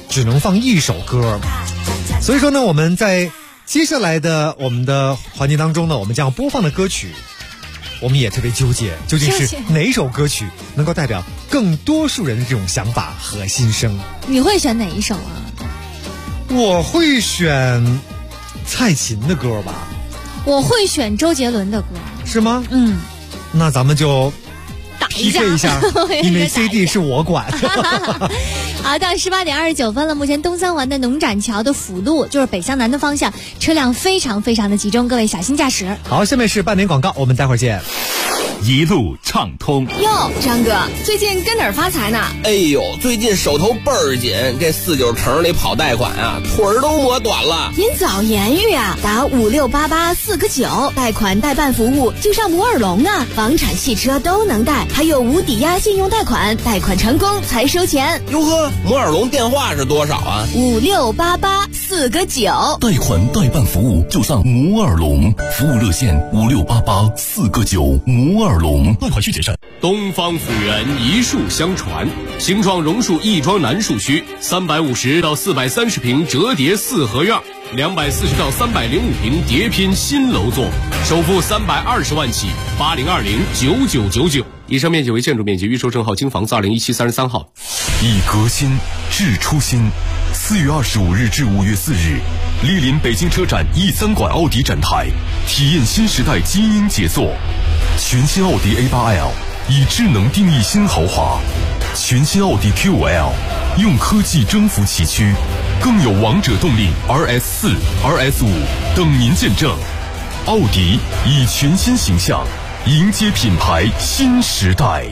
只能放一首歌。所以说呢，我们在接下来的我们的环节当中呢，我们将要播放的歌曲，我们也特别纠结，究竟是哪首歌曲能够代表更多数人的这种想法和心声。 你会选哪一首啊？ 我会选蔡琴的歌吧。 我会选周杰伦的歌。 是吗？ 嗯， 那咱们就打一下，因为 CD 是我管。 好，到18点29分了。目前东三环的农展桥的辅路，就是北向南的方向，车辆非常的集中，各位小心驾驶。 好，下面是半点广告，我们待会儿见。 一路畅通。 哟，张哥，最近跟哪儿发财呢？ 哎呦，最近手头倍儿紧，这49城里跑贷款啊，腿儿都磨短了。 您早言语啊，打5688-4个9，贷款代办服务就上摩尔龙啊，房产、汽车都能贷，还有无抵押信用贷款，贷款成功才收钱。 哟呵，摩尔龙电话是多少啊 ？5688-4个9， 贷款代办服务就上摩尔龙，服务热线5688-4个9，摩尔龙，贷款需谨慎。 东方府源一树相传，形状榕树亦庄南树区，350到430平折叠4合院，240到305平叠拼新楼座，首付320万起，80209999。以上面积为建筑面积，预售证号京房子2017-33号。 以革新致初心。4月25日至5月4日，莅临北京车展E3馆奥迪展台，体验新时代基因杰作。全新奥迪 A8L 以智能定义新豪华，全新奥迪 Q5L 用科技征服崎岖，更有王者动力 RS4、RS5 等您见证。奥迪以全新形象迎接品牌新时代。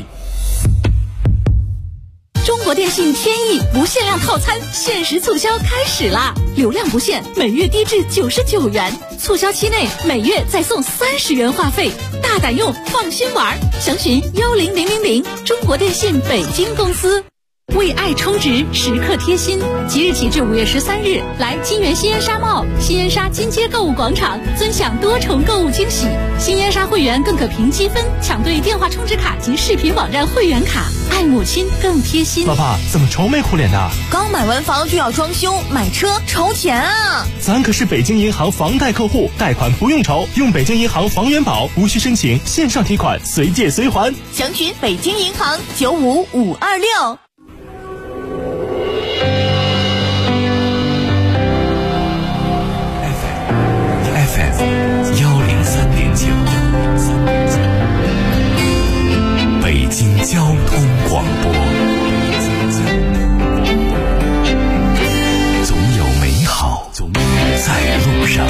中国电信天翼不限量套餐限时促销开始啦！流量不限，每月低至99元，促销期内每月再送30元话费，大胆用，放心玩。详询10000，中国电信北京公司。为爱充值，时刻贴心。即日起至5月13日，来金源新烟沙贸、新烟沙金街购物广场，尊享多重购物惊喜。新烟沙会员更可凭积分抢对电话充值卡及视频网站会员卡，爱母亲更贴心。 老爸，怎么愁眉苦脸的？ 刚买完房就要装修，买车愁钱啊！ 咱可是北京银行房贷客户，贷款不用愁，用北京银行房源保，无需申请，线上提款，随借随还。 详询北京银行95526。 103.9，北京交通广播，总有美好在路上。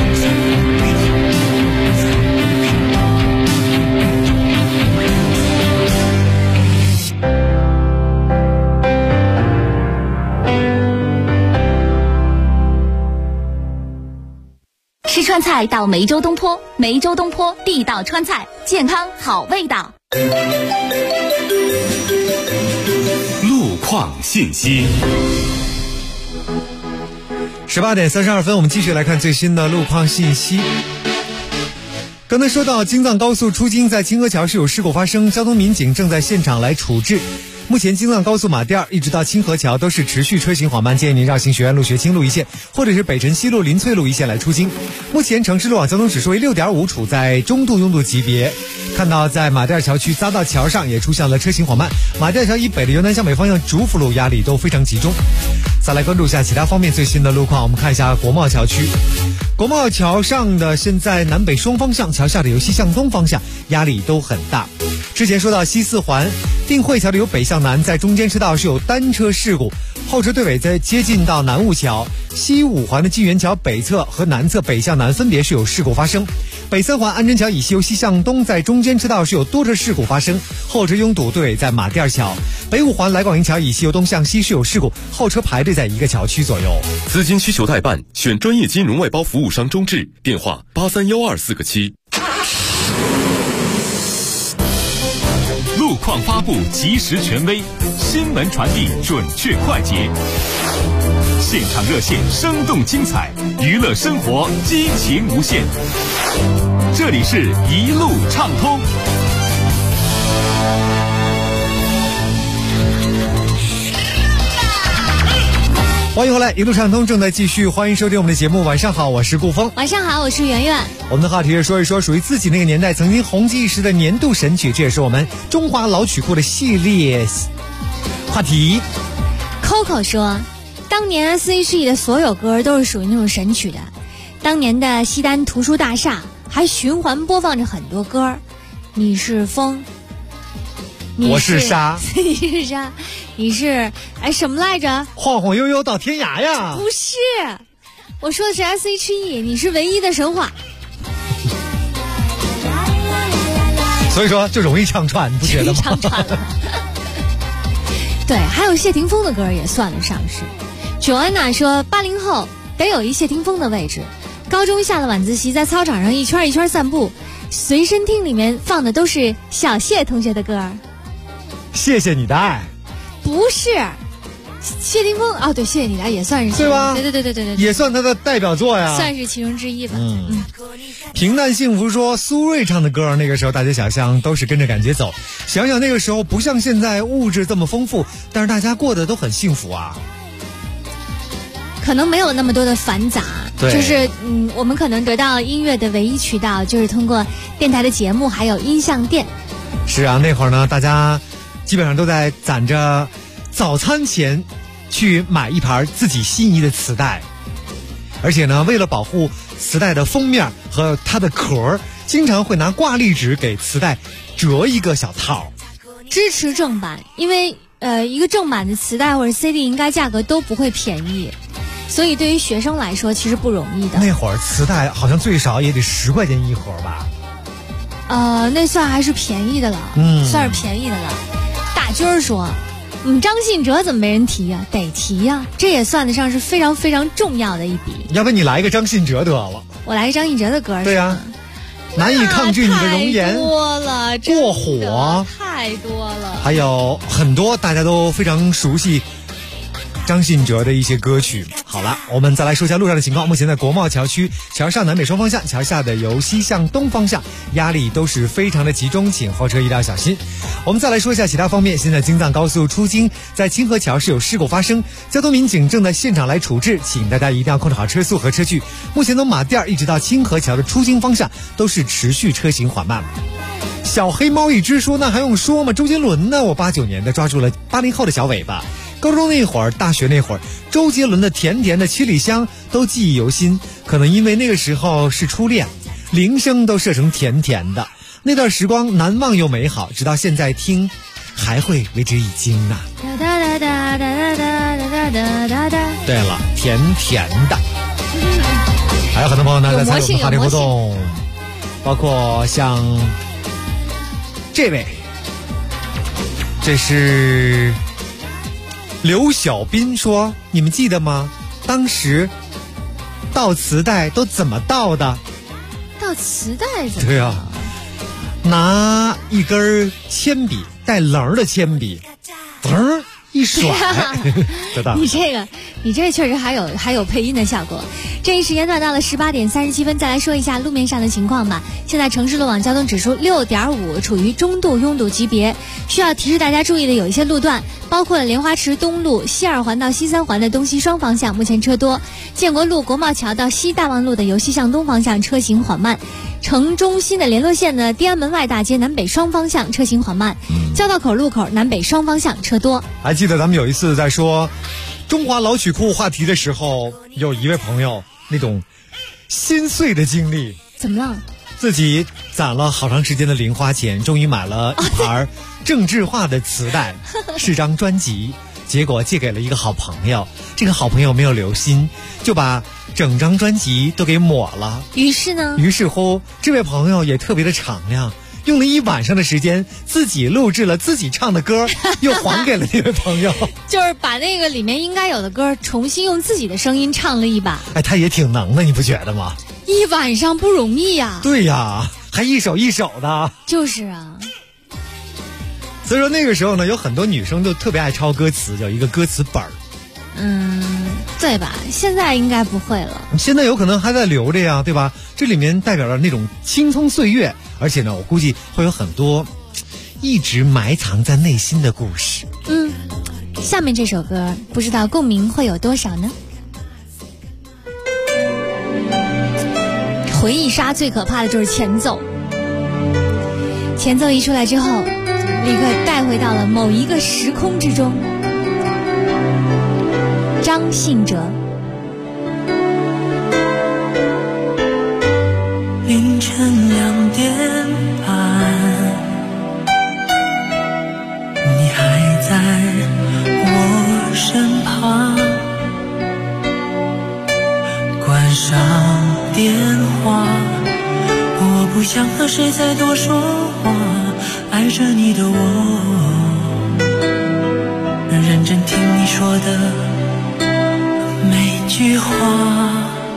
吃川菜到梅州东坡，梅州东坡地道川菜，健康好味道。 路况信息。 18点32分，我们继续来看最新的路况信息。刚才说到京藏高速出京在清河桥是有事故发生，交通民警正在现场来处置。目前京藏高速马甸一直到清河桥都是持续车行缓慢，建议您绕行学院路、学清路一线，或者是北辰西路、林翠路一线来出京。目前城市路网交通指数为6.5，处在中度拥堵级别。看到在马甸桥区匝道桥上也出现了车行缓慢，马甸桥以北的由南向北方向主辅路压力都非常集中。再来关注一下其他方面最新的路况，我们看一下国贸桥区。国贸桥上的现在南北双方向，桥下的由西向东方向压力都很大。之前说到西四环定慧桥的由北向南，在中间车道是有单车事故，后车队尾在接近到南雾桥。西五环的金源桥北侧和南侧北向南分别是有事故发生。北三环安贞桥以西由西向东，在中间车道是有多车事故发生，后车拥堵，队尾在马甸桥。北五环来广营桥以西由东向西是有事故，后车排队在一个桥区左右。 资金需求代办，选专业金融外包服务商中智，电话8312-4个7。 路况发布及时权威，新闻传递准确快捷，现场热线生动精彩，娱乐生活激情无限。这里是一路畅通。 欢迎回来，一路畅通正在继续，欢迎收听我们的节目。晚上好，我是顾峰。 晚上好，我是圆圆。 我们的话题是说一说属于自己那个年代曾经红极一时的年度神曲，这也是我们中华老曲库的系列话题。 Coco 说，当年 S.H.E 的所有歌都是属于那种神曲的。当年的西单图书大厦还循环播放着很多歌，你是风， 我是沙， 你是沙，你是什么来着？ 晃晃悠悠到天涯呀！ 不是，我说的是 S.H.E， 你是唯一的神话。 所以说就容易唱串，你不觉得吗？ 唱串了。对，还有谢霆锋的歌也算得上是。Joanna 说，80后得有一谢霆锋的位置。高中下了晚自习，在操场上一圈一圈散步，随身听里面放的都是小谢同学的歌。 谢谢你的爱， 不是谢霆锋哦，对，谢谢你的爱也算是， 对吧？ 对， 也算他的代表作呀， 算是其中之一吧。 平淡幸福说，苏芮唱的歌，那个时候大街小巷都是跟着感觉走。想想那个时候不像现在物质这么丰富，但是大家过得都很幸福啊。 可能没有那么多的繁杂，就是我们可能得到音乐的唯一渠道就是通过电台的节目，还有音像店。 是啊，那会儿呢，大家基本上都在攒着早餐前去买一盘自己心仪的磁带，而且呢，为了保护磁带的封面和它的壳，经常会拿挂历纸给磁带折一个小套。 支持正版，因为一个正版的磁带或者 CD 应该价格都不会便宜。所以对于学生来说其实不容易的。 那会儿磁带好像最少也得10块钱一盒吧？ 那算还是便宜的了，算是便宜的了。大军儿说，张信哲怎么没人提呀？得提呀，这也算得上是非常非常重要的一笔。 要不你来一个张信哲得了？ 我来个张信哲的歌。 对呀，难以抗拒你的容颜， 太多了， 过火太多了， 还有很多大家都非常熟悉张信哲的一些歌曲。好了，我们再来说一下路上的情况。目前在国贸桥区桥上南北双方向，桥下的由西向东方向压力都是非常的集中，请后车一定要小心。我们再来说一下其他方面。现在京藏高速出京在清河桥是有事故发生，交通民警正在现场来处置，请大家一定要控制好车速和车距。目前从马甸一直到清河桥的出京方向都是持续车行缓慢。小黑猫一只说，那还用说吗？周杰伦呢？我89年的抓住了80后的小尾巴。高中那会儿，大学那会儿，周杰伦的甜甜的七里香都记忆犹新。可能因为那个时候是初恋，铃声都设成甜甜的，那段时光难忘又美好，直到现在听还会为之一惊啊。对了，甜甜的。还有很多朋友呢在参与我们话题活动，包括像这位，这是刘小斌说，你们记得吗？当时倒磁带都怎么倒的？ 倒磁带怎么？ 对啊，拿一根铅笔，带棱的铅笔，噔一甩，得到。 你这确实还有配音的效果。这一时间段到了18点37分，再来说一下路面上的情况吧。现在城市路网交通指数6.5，处于中度拥堵级别。需要提示大家注意的有一些路段，包括了莲花池东路西2环到西3环的东西双方向目前车多，建国路国贸桥到西大望路的由西向东方向车行缓慢，城中心的联络线的天安门外大街南北双方向车行缓慢，交道口路口南北双方向车多。 还记得咱们有一次在说中华老曲库话题的时候，有一位朋友那种心碎的经历。 怎么了？ 自己攒了好长时间的零花钱，终于买了一盘郑智化的磁带，是张专辑，结果借给了一个好朋友，这个好朋友没有留心，就把整张专辑都给抹了。于是乎这位朋友也特别的敞亮，用了1晚上的时间，自己录制了自己唱的歌，又还给了那位朋友。 就是把那个里面应该有的歌重新用自己的声音唱了一把。 哎，他也挺能的，你不觉得吗 ？1晚上不容易呀。 对呀，还一首一首的。 就是啊。 所以说那个时候呢，有很多女生都特别爱抄歌词，有一个歌词本儿。 对吧？现在应该不会了。 现在有可能还在留着呀，对吧？这里面代表了那种青葱岁月，而且呢，我估计会有很多一直埋藏在内心的故事。 下面这首歌不知道共鸣会有多少呢？回忆杀最可怕的就是前奏，前奏一出来之后，立刻带回到了某一个时空之中。张信哲。 凌晨2点半，你还在我身旁，关上电话，我不想和谁再多说话，爱着你的我，认真听你说的每句话。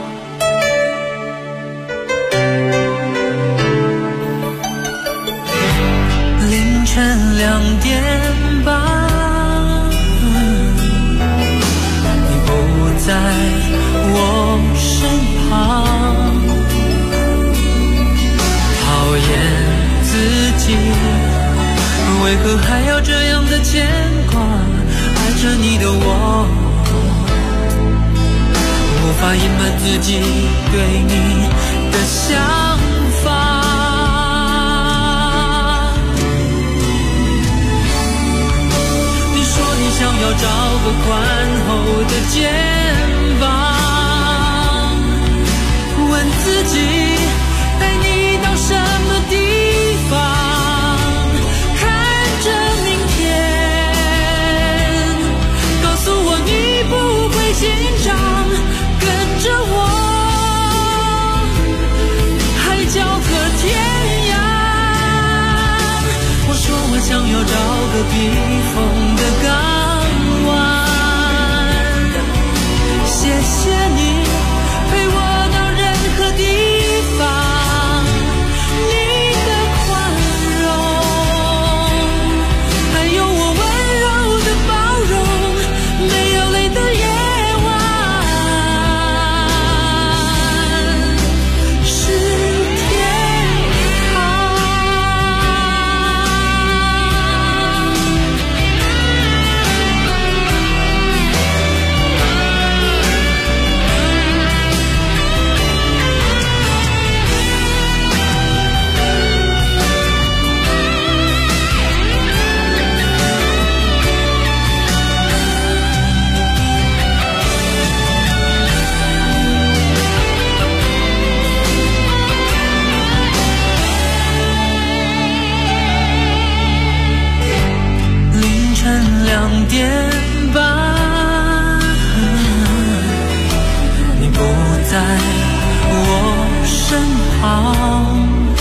凌晨2点半，你不在我身旁，讨厌自己，为何还要这样的牵挂？爱着你的我，无法隐瞒自己对你的想法。想要找个宽厚的肩膀，问自己带你到什么地方，看着明天，告诉我你不会紧张，跟着我海角和天涯。我说我想要找个避风的港，谢谢你陪我到任何地方，你的宽容，还有我温柔的包容，没有泪的夜晚是天堂。2点半，你不在我身旁，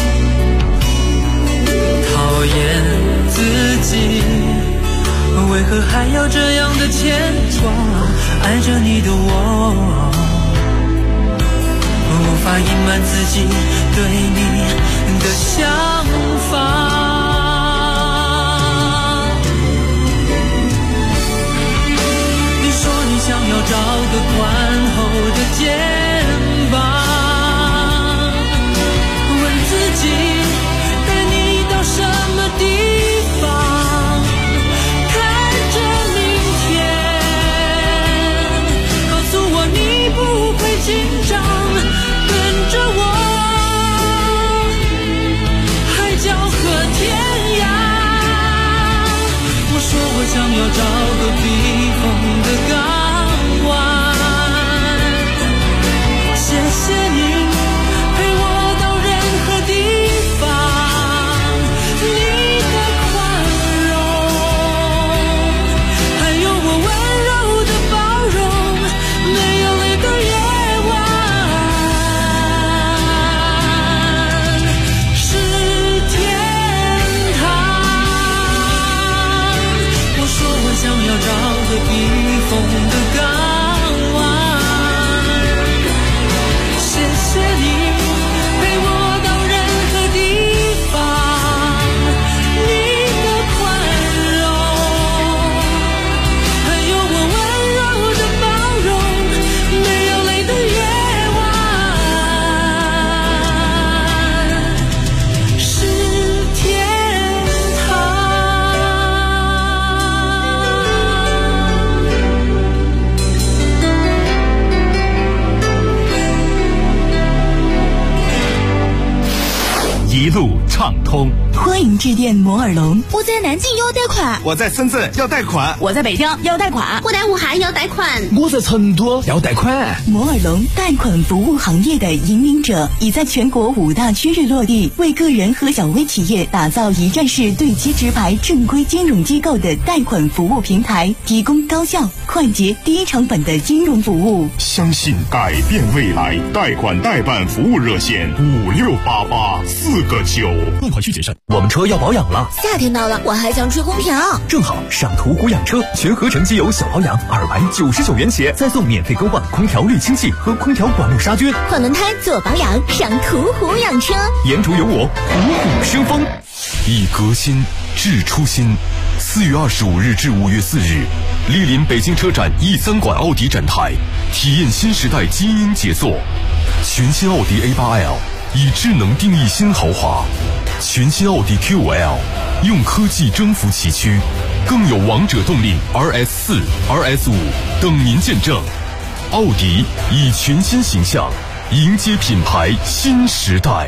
讨厌自己，为何还要这样的牵挂？爱着你的我，无法隐瞒自己对你的想法。想要找个宽厚的肩膀，问自己带你到什么地方，看着明天，告诉我你不会紧张，跟着我海角和天畅通。 欢迎致电摩尔龙。 我在南京要贷款， 我在深圳要贷款， 我在北京要贷款， 我在武汉要贷款， 我在成都要贷款。 摩尔龙贷款服务行业的引领者，已在全国5大区域落地，为个人和小微企业打造一站式对接直排正规金融机构的贷款服务平台，提供高效、快捷、低成本的金融服务。 相信改变未来，贷款代办服务热线5688-4个9。 贷款需谨慎。我们车要保养了， 夏天到了，我还想吹空调， 正好上途虎养车全合成机油小保养299元起，再送免费更换空调滤清器和空调管路杀菌。 换轮胎做保养，上途虎养车。 沿途有我，虎虎生风。 以革新致初心。4月25日至5月4日，莅临北京车展E3馆奥迪展台，体验新时代基因杰作。全新奥迪A8L 以智能定义新豪华，全新奥迪Q5L 用科技征服崎岖，更有王者动力 RS4、RS5 等您见证。奥迪以全新形象迎接品牌新时代。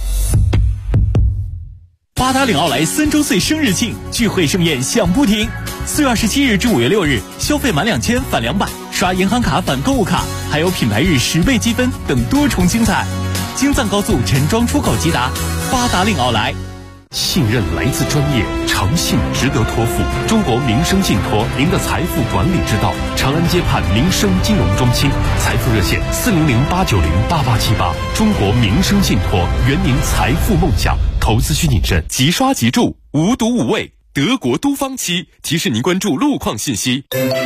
八达岭奥莱3周岁生日庆聚会盛宴响不停，4月27日至5月6日，消费满2000返200，刷银行卡返购物卡，还有品牌日10倍积分等多重精彩。京藏高速陈庄出口吉达，八达岭奥莱。 信任来自专业，诚信值得托付。中国民生信托，您的财富管理之道。长安街畔民生金融中心，财富热线400-890-8878。中国民生信托，圆您财富梦想。投资需谨慎，即刷即住，无毒无味。德国都方期提示您关注路况信息。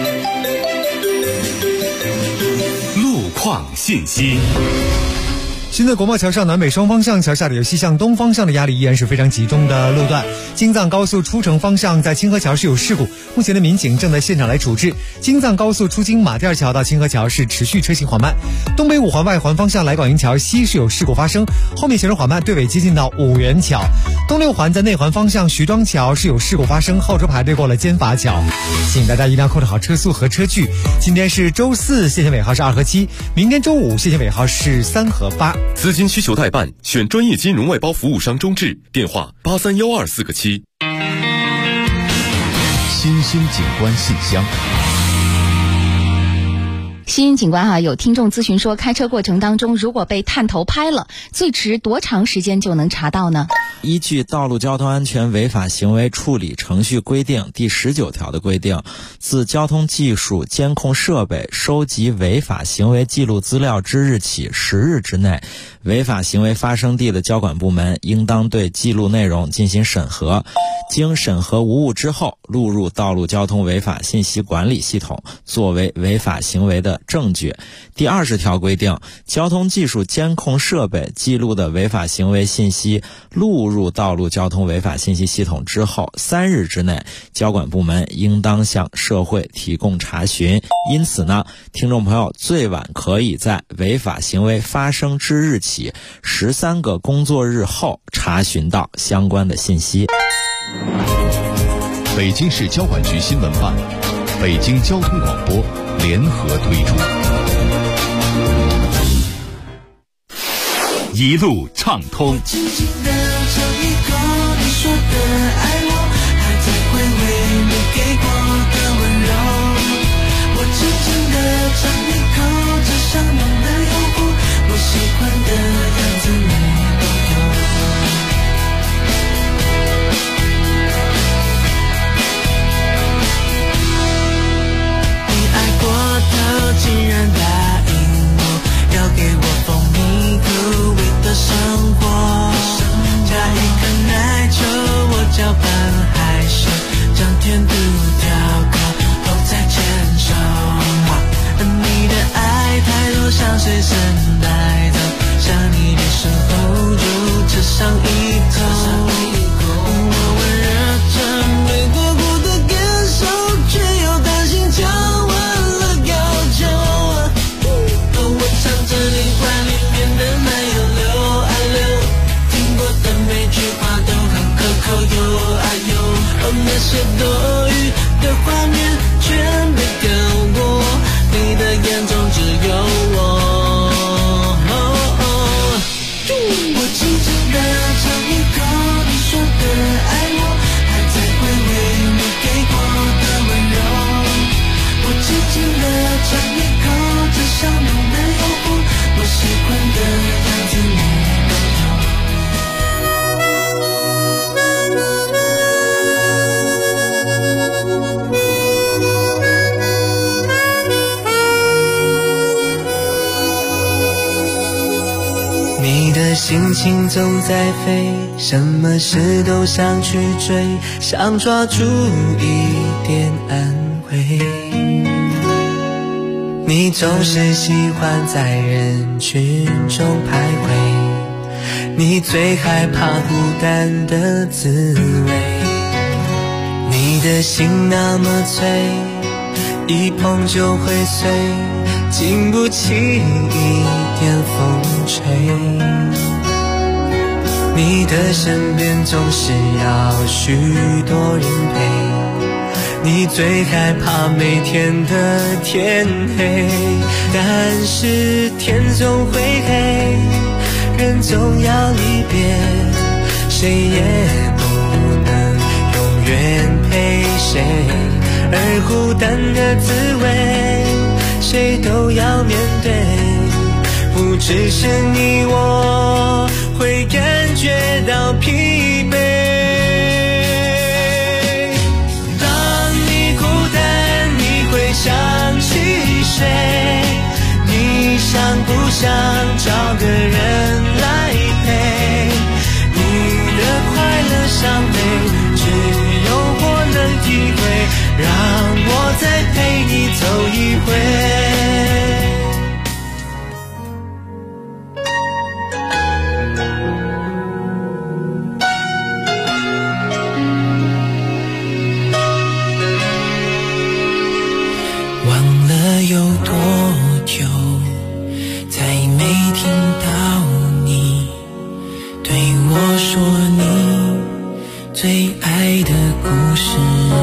路况信息。 新的国贸桥上南北双方向桥下的有西向东方向的压力依然是非常集中的路段。京藏高速出城方向在清河桥是有事故，目前的民警正在现场来处置。京藏高速出京马甸桥到清河桥是持续车行缓慢。东北五环外环方向来广营桥西是有事故发生，后面行驶缓慢，队尾接近到五元桥。东六环在内环方向徐庄桥是有事故发生，后车排队过了尖筏桥，请大家一定要控制好车速和车距。今天是周4，限行尾号是2和7，明天周5限行尾号是3和8。 资金需求代办，选专业金融外包服务商中智，电话83124个7。 新兴景观信箱。 新兴景观有听众咨询说，开车过程当中如果被探头拍了，最迟多长时间就能查到呢？ 依据《道路交通安全违法行为处理程序规定》第19条的规定，自交通技术监控设备收集违法行为记录资料之日起10日之内，违法行为发生地的交管部门应当对记录内容进行审核，经审核无误之后，录入道路交通违法信息管理系统，作为违法行为的证据。第20条规定，交通技术监控设备记录的违法行为信息录入道路交通违法信息系统之后3日之内，交管部门应当向社会提供查询。因此呢，听众朋友最晚可以在违法行为发生之日起13个工作日后查询到相关的信息。 北京市交管局新闻办、北京交通广播联合推出。一路畅通。 轻轻地尝一口你说的爱我，还在回味你给过的温柔。我轻轻地尝一口这上梦的诱惑，我喜欢的样子你都有。你爱过头，竟然答应我要给我蜂蜜苦味的生活，加一颗奶球，我搅拌害羞，将甜度调高后再牵手。你的爱太多，像随身带走，想你的时候就吃上一口。我温热着没过过的感受，却又担心讲完了要求。我唱着你怀里面的奶油流啊流，听过的每句话都很可口哟啊哟，那些多余的画面全被跳过，你的眼中只有我。我轻轻地尝一口心情总在飞，什么事都想去追，想抓住一点安慰。你总是喜欢在人群中徘徊，你最害怕孤单的滋味。你的心那么脆，一碰就会碎，经不起一点风吹。你的身边总是要许多人陪，你最害怕每天的天黑。但是天总会黑，人总要离别，谁也不能永远陪谁。而孤单的滋味，谁都要面对，不只是你我会感觉到疲惫。当你孤单，你会想起谁？你想不想找个人来陪？你的快乐伤悲，只有我能体会，让我再陪你走一回。有多久再没听到你对我说你最爱的故事？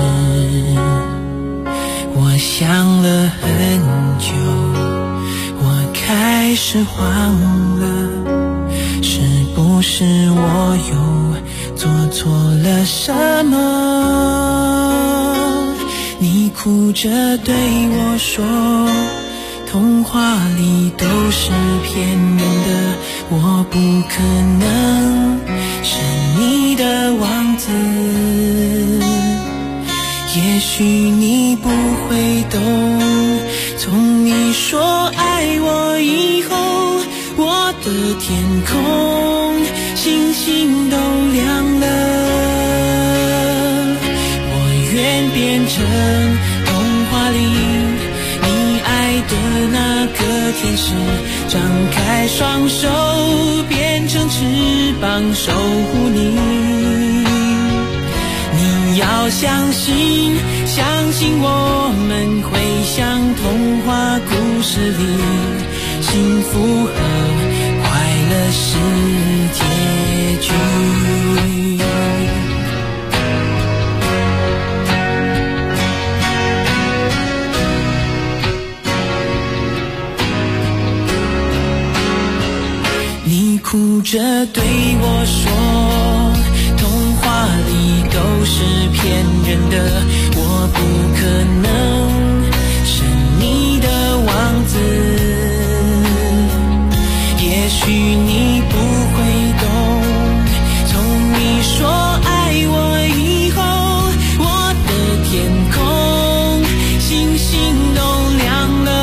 我想了很久，我开始慌了，是不是我又做错了什么？你哭着对我说，童话里都是骗人的，我不可能是你的王子。也许你不会懂，从你说爱我以后，我的天空星星都亮了。我愿变成童话里你爱的那个天使，张开双手变成翅膀守护你。你要相信，相信我们会像童话故事里，幸福和快乐是结局。你哭着对我说，童话里都是骗人的，我不可能是你的王子。也许你不会懂，从你说爱我以后，我的天空星星都亮了。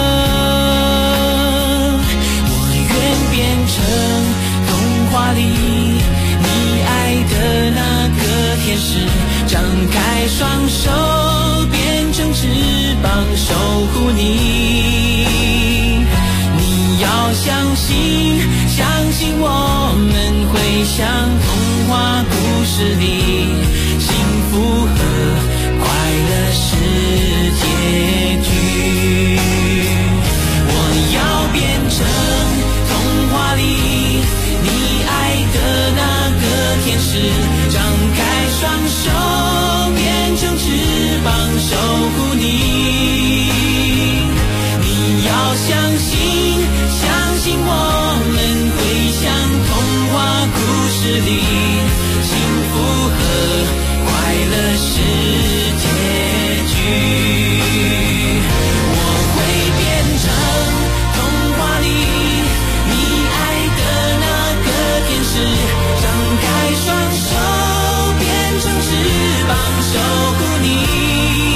我愿变成童话里你爱的那个天使，张开双手变成翅膀守护你。你要相信，相信我们会像童话故事里，幸福和快乐是结局。我要变成童话里你爱的那个天使，张开双手变成翅膀守护你。你要相信，相信我们会像童话故事里，幸福和快乐是结局。我会变成童话里你爱的那个天使，张开双手变成翅膀守护你。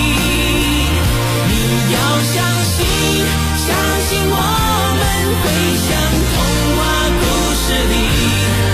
你要相信，相信我们会像童话故事里，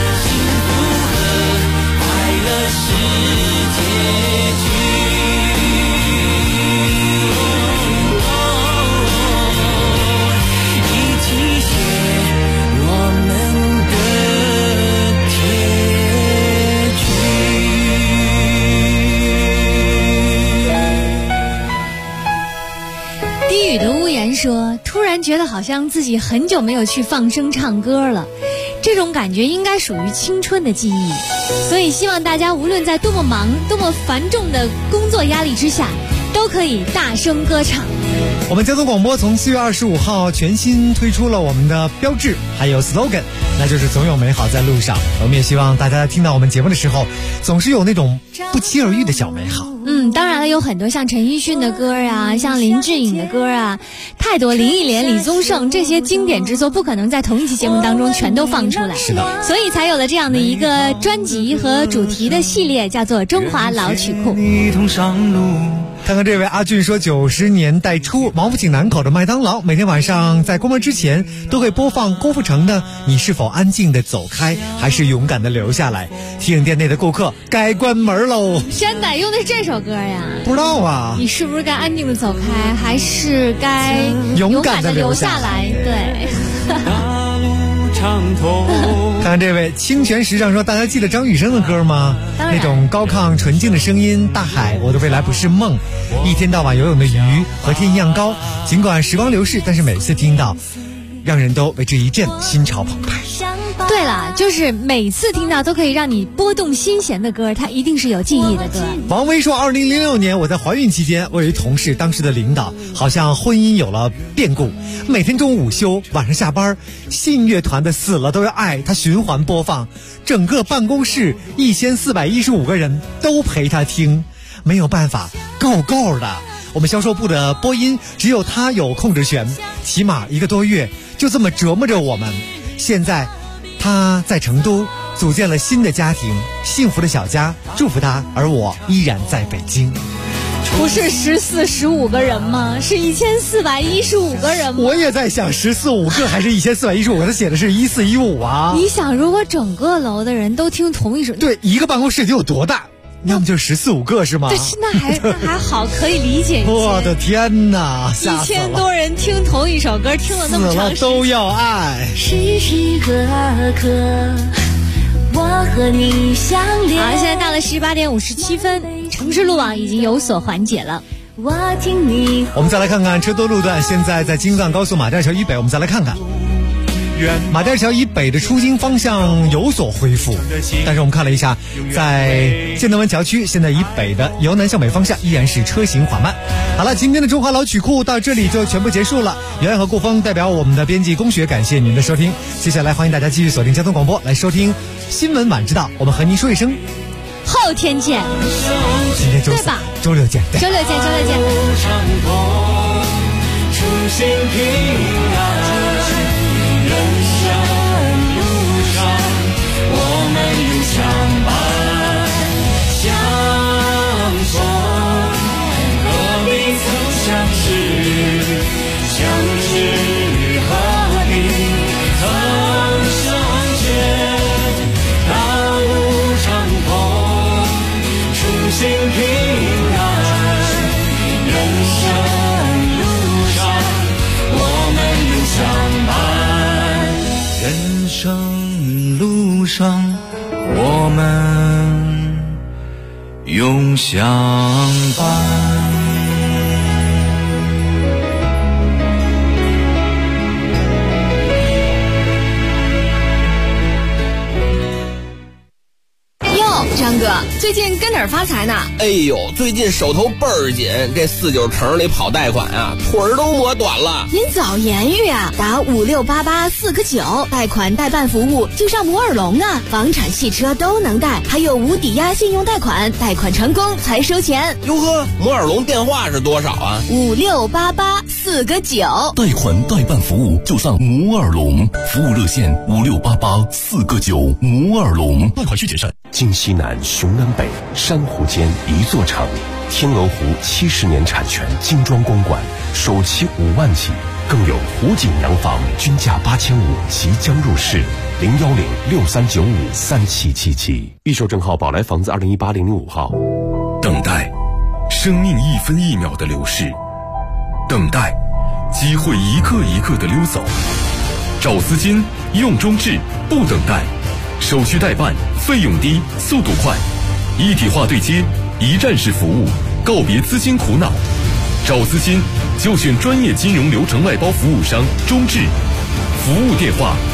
低语的屋檐说，突然觉得好像自己很久没有去放声唱歌了，这种感觉应该属于青春的记忆，所以希望大家无论在多么忙多么繁重的工作压力之下，都可以大声歌唱。 我们交通广播从4月25号全新推出了我们的标志还有 slogan， 那就是总有美好在路上。我们也希望大家听到我们节目的时候，总是有那种不期而遇的小美好。 当然了，有很多像陈奕迅的歌啊，像林志颖的歌啊，太多，林忆莲、李宗盛这些经典之作不可能在同一期节目当中全都放出来， 是的， 所以才有了这样的一个专辑和主题的系列，叫做中华老曲库。 看看这位阿俊说，90年代初毛不井南口的麦当劳每天晚上在关门之前都会播放郭富城的你是否安静的走开还是勇敢的留下来，提醒店内的顾客该关门喽。 真的用的是这首歌呀？ 不知道啊， 你是不是该安静的走开还是该勇敢的留下来？对。 看看这位清泉时尚说，大家记得张雨生的歌吗？那种高亢纯净的声音，大海，我的未来不是梦，一天到晚游泳的鱼和天一样高，尽管时光流逝，但是每次听到让人都为之一振，心潮澎湃。 对了，就是每次听到都可以让你拨动心弦的歌，它一定是有记忆的歌。 王威说，2006年我在怀孕期间，我有一同事，当时的领导好像婚姻有了变故，每天中午午休晚上下班，信乐团的死了都要爱他循环播放，整个办公室1415个人都陪他听，没有办法，够的。我们销售部的播音只有他有控制权，起码1个多月就这么折磨着我们。现在他在成都组建了新的家庭，幸福的小家，祝福他，而我依然在北京。 不是1415个人吗？是1415个人吗？ 我也在想1415个还是1415个，他写的是1415啊。 你想，如果整个楼的人都听同一首， 对，一个办公室得有多大？要么就1415个是吗？ 对，那还好，可以理解一些。 我的天哪 ，1000多人听同一首歌，听了那么长时间， 死了都要爱。 时时刻刻我和你相连。 好，现在到了18点57分，城市路网已经有所缓解了。 我们再来看看车多路段，现在在京藏高速马甸桥以北，我们再来看看马甸桥以北的出京方向有所恢复，但是我们看了一下，在建德湾桥区现在以北的由南向北方向依然是车行缓慢。好了，今天的中华老曲库到这里就全部结束了。袁爱和顾峰代表我们的编辑龚雪，感谢您的收听。接下来欢迎大家继续锁定交通广播来收听新闻晚知道，我们和您说一声后天见。 今天周四，周六见。 周六见。 出行平安。人生路上，我们有相伴相逢，和彼此相识，相知和你曾相见。道路长空，出行平安。人生路上，我们有相伴。人生路上，我们永相伴。 张哥，最近跟哪儿发财呢？ 哎呦，最近手头倍儿紧，这49城里跑贷款啊，腿儿都磨短了。 您早言语啊，打5688-4个9，贷款代办服务就上摩尔龙啊，房产、汽车都能贷，还有无抵押信用贷款，贷款成功才收钱。 哟呵，摩尔龙电话是多少啊 ？5688-4个9， 贷款代办服务就上摩尔龙，服务热线5688-4个9，摩尔龙，贷款需谨慎。 京西南，雄南北，珊瑚间一座城。天鹅湖70年产权精装公馆，首期5万起，更有湖景洋房均价8500即将入市。01063953777，预售证号宝来房子2018-005号。 等待，生命一分一秒的流逝；等待，机会一刻一刻的溜走。找资金，用中置，不等待。手续代办，费用低，速度快，一体化对接，一站式服务，告别资金苦恼。找资金就选专业金融流程外包服务商中智。服务电话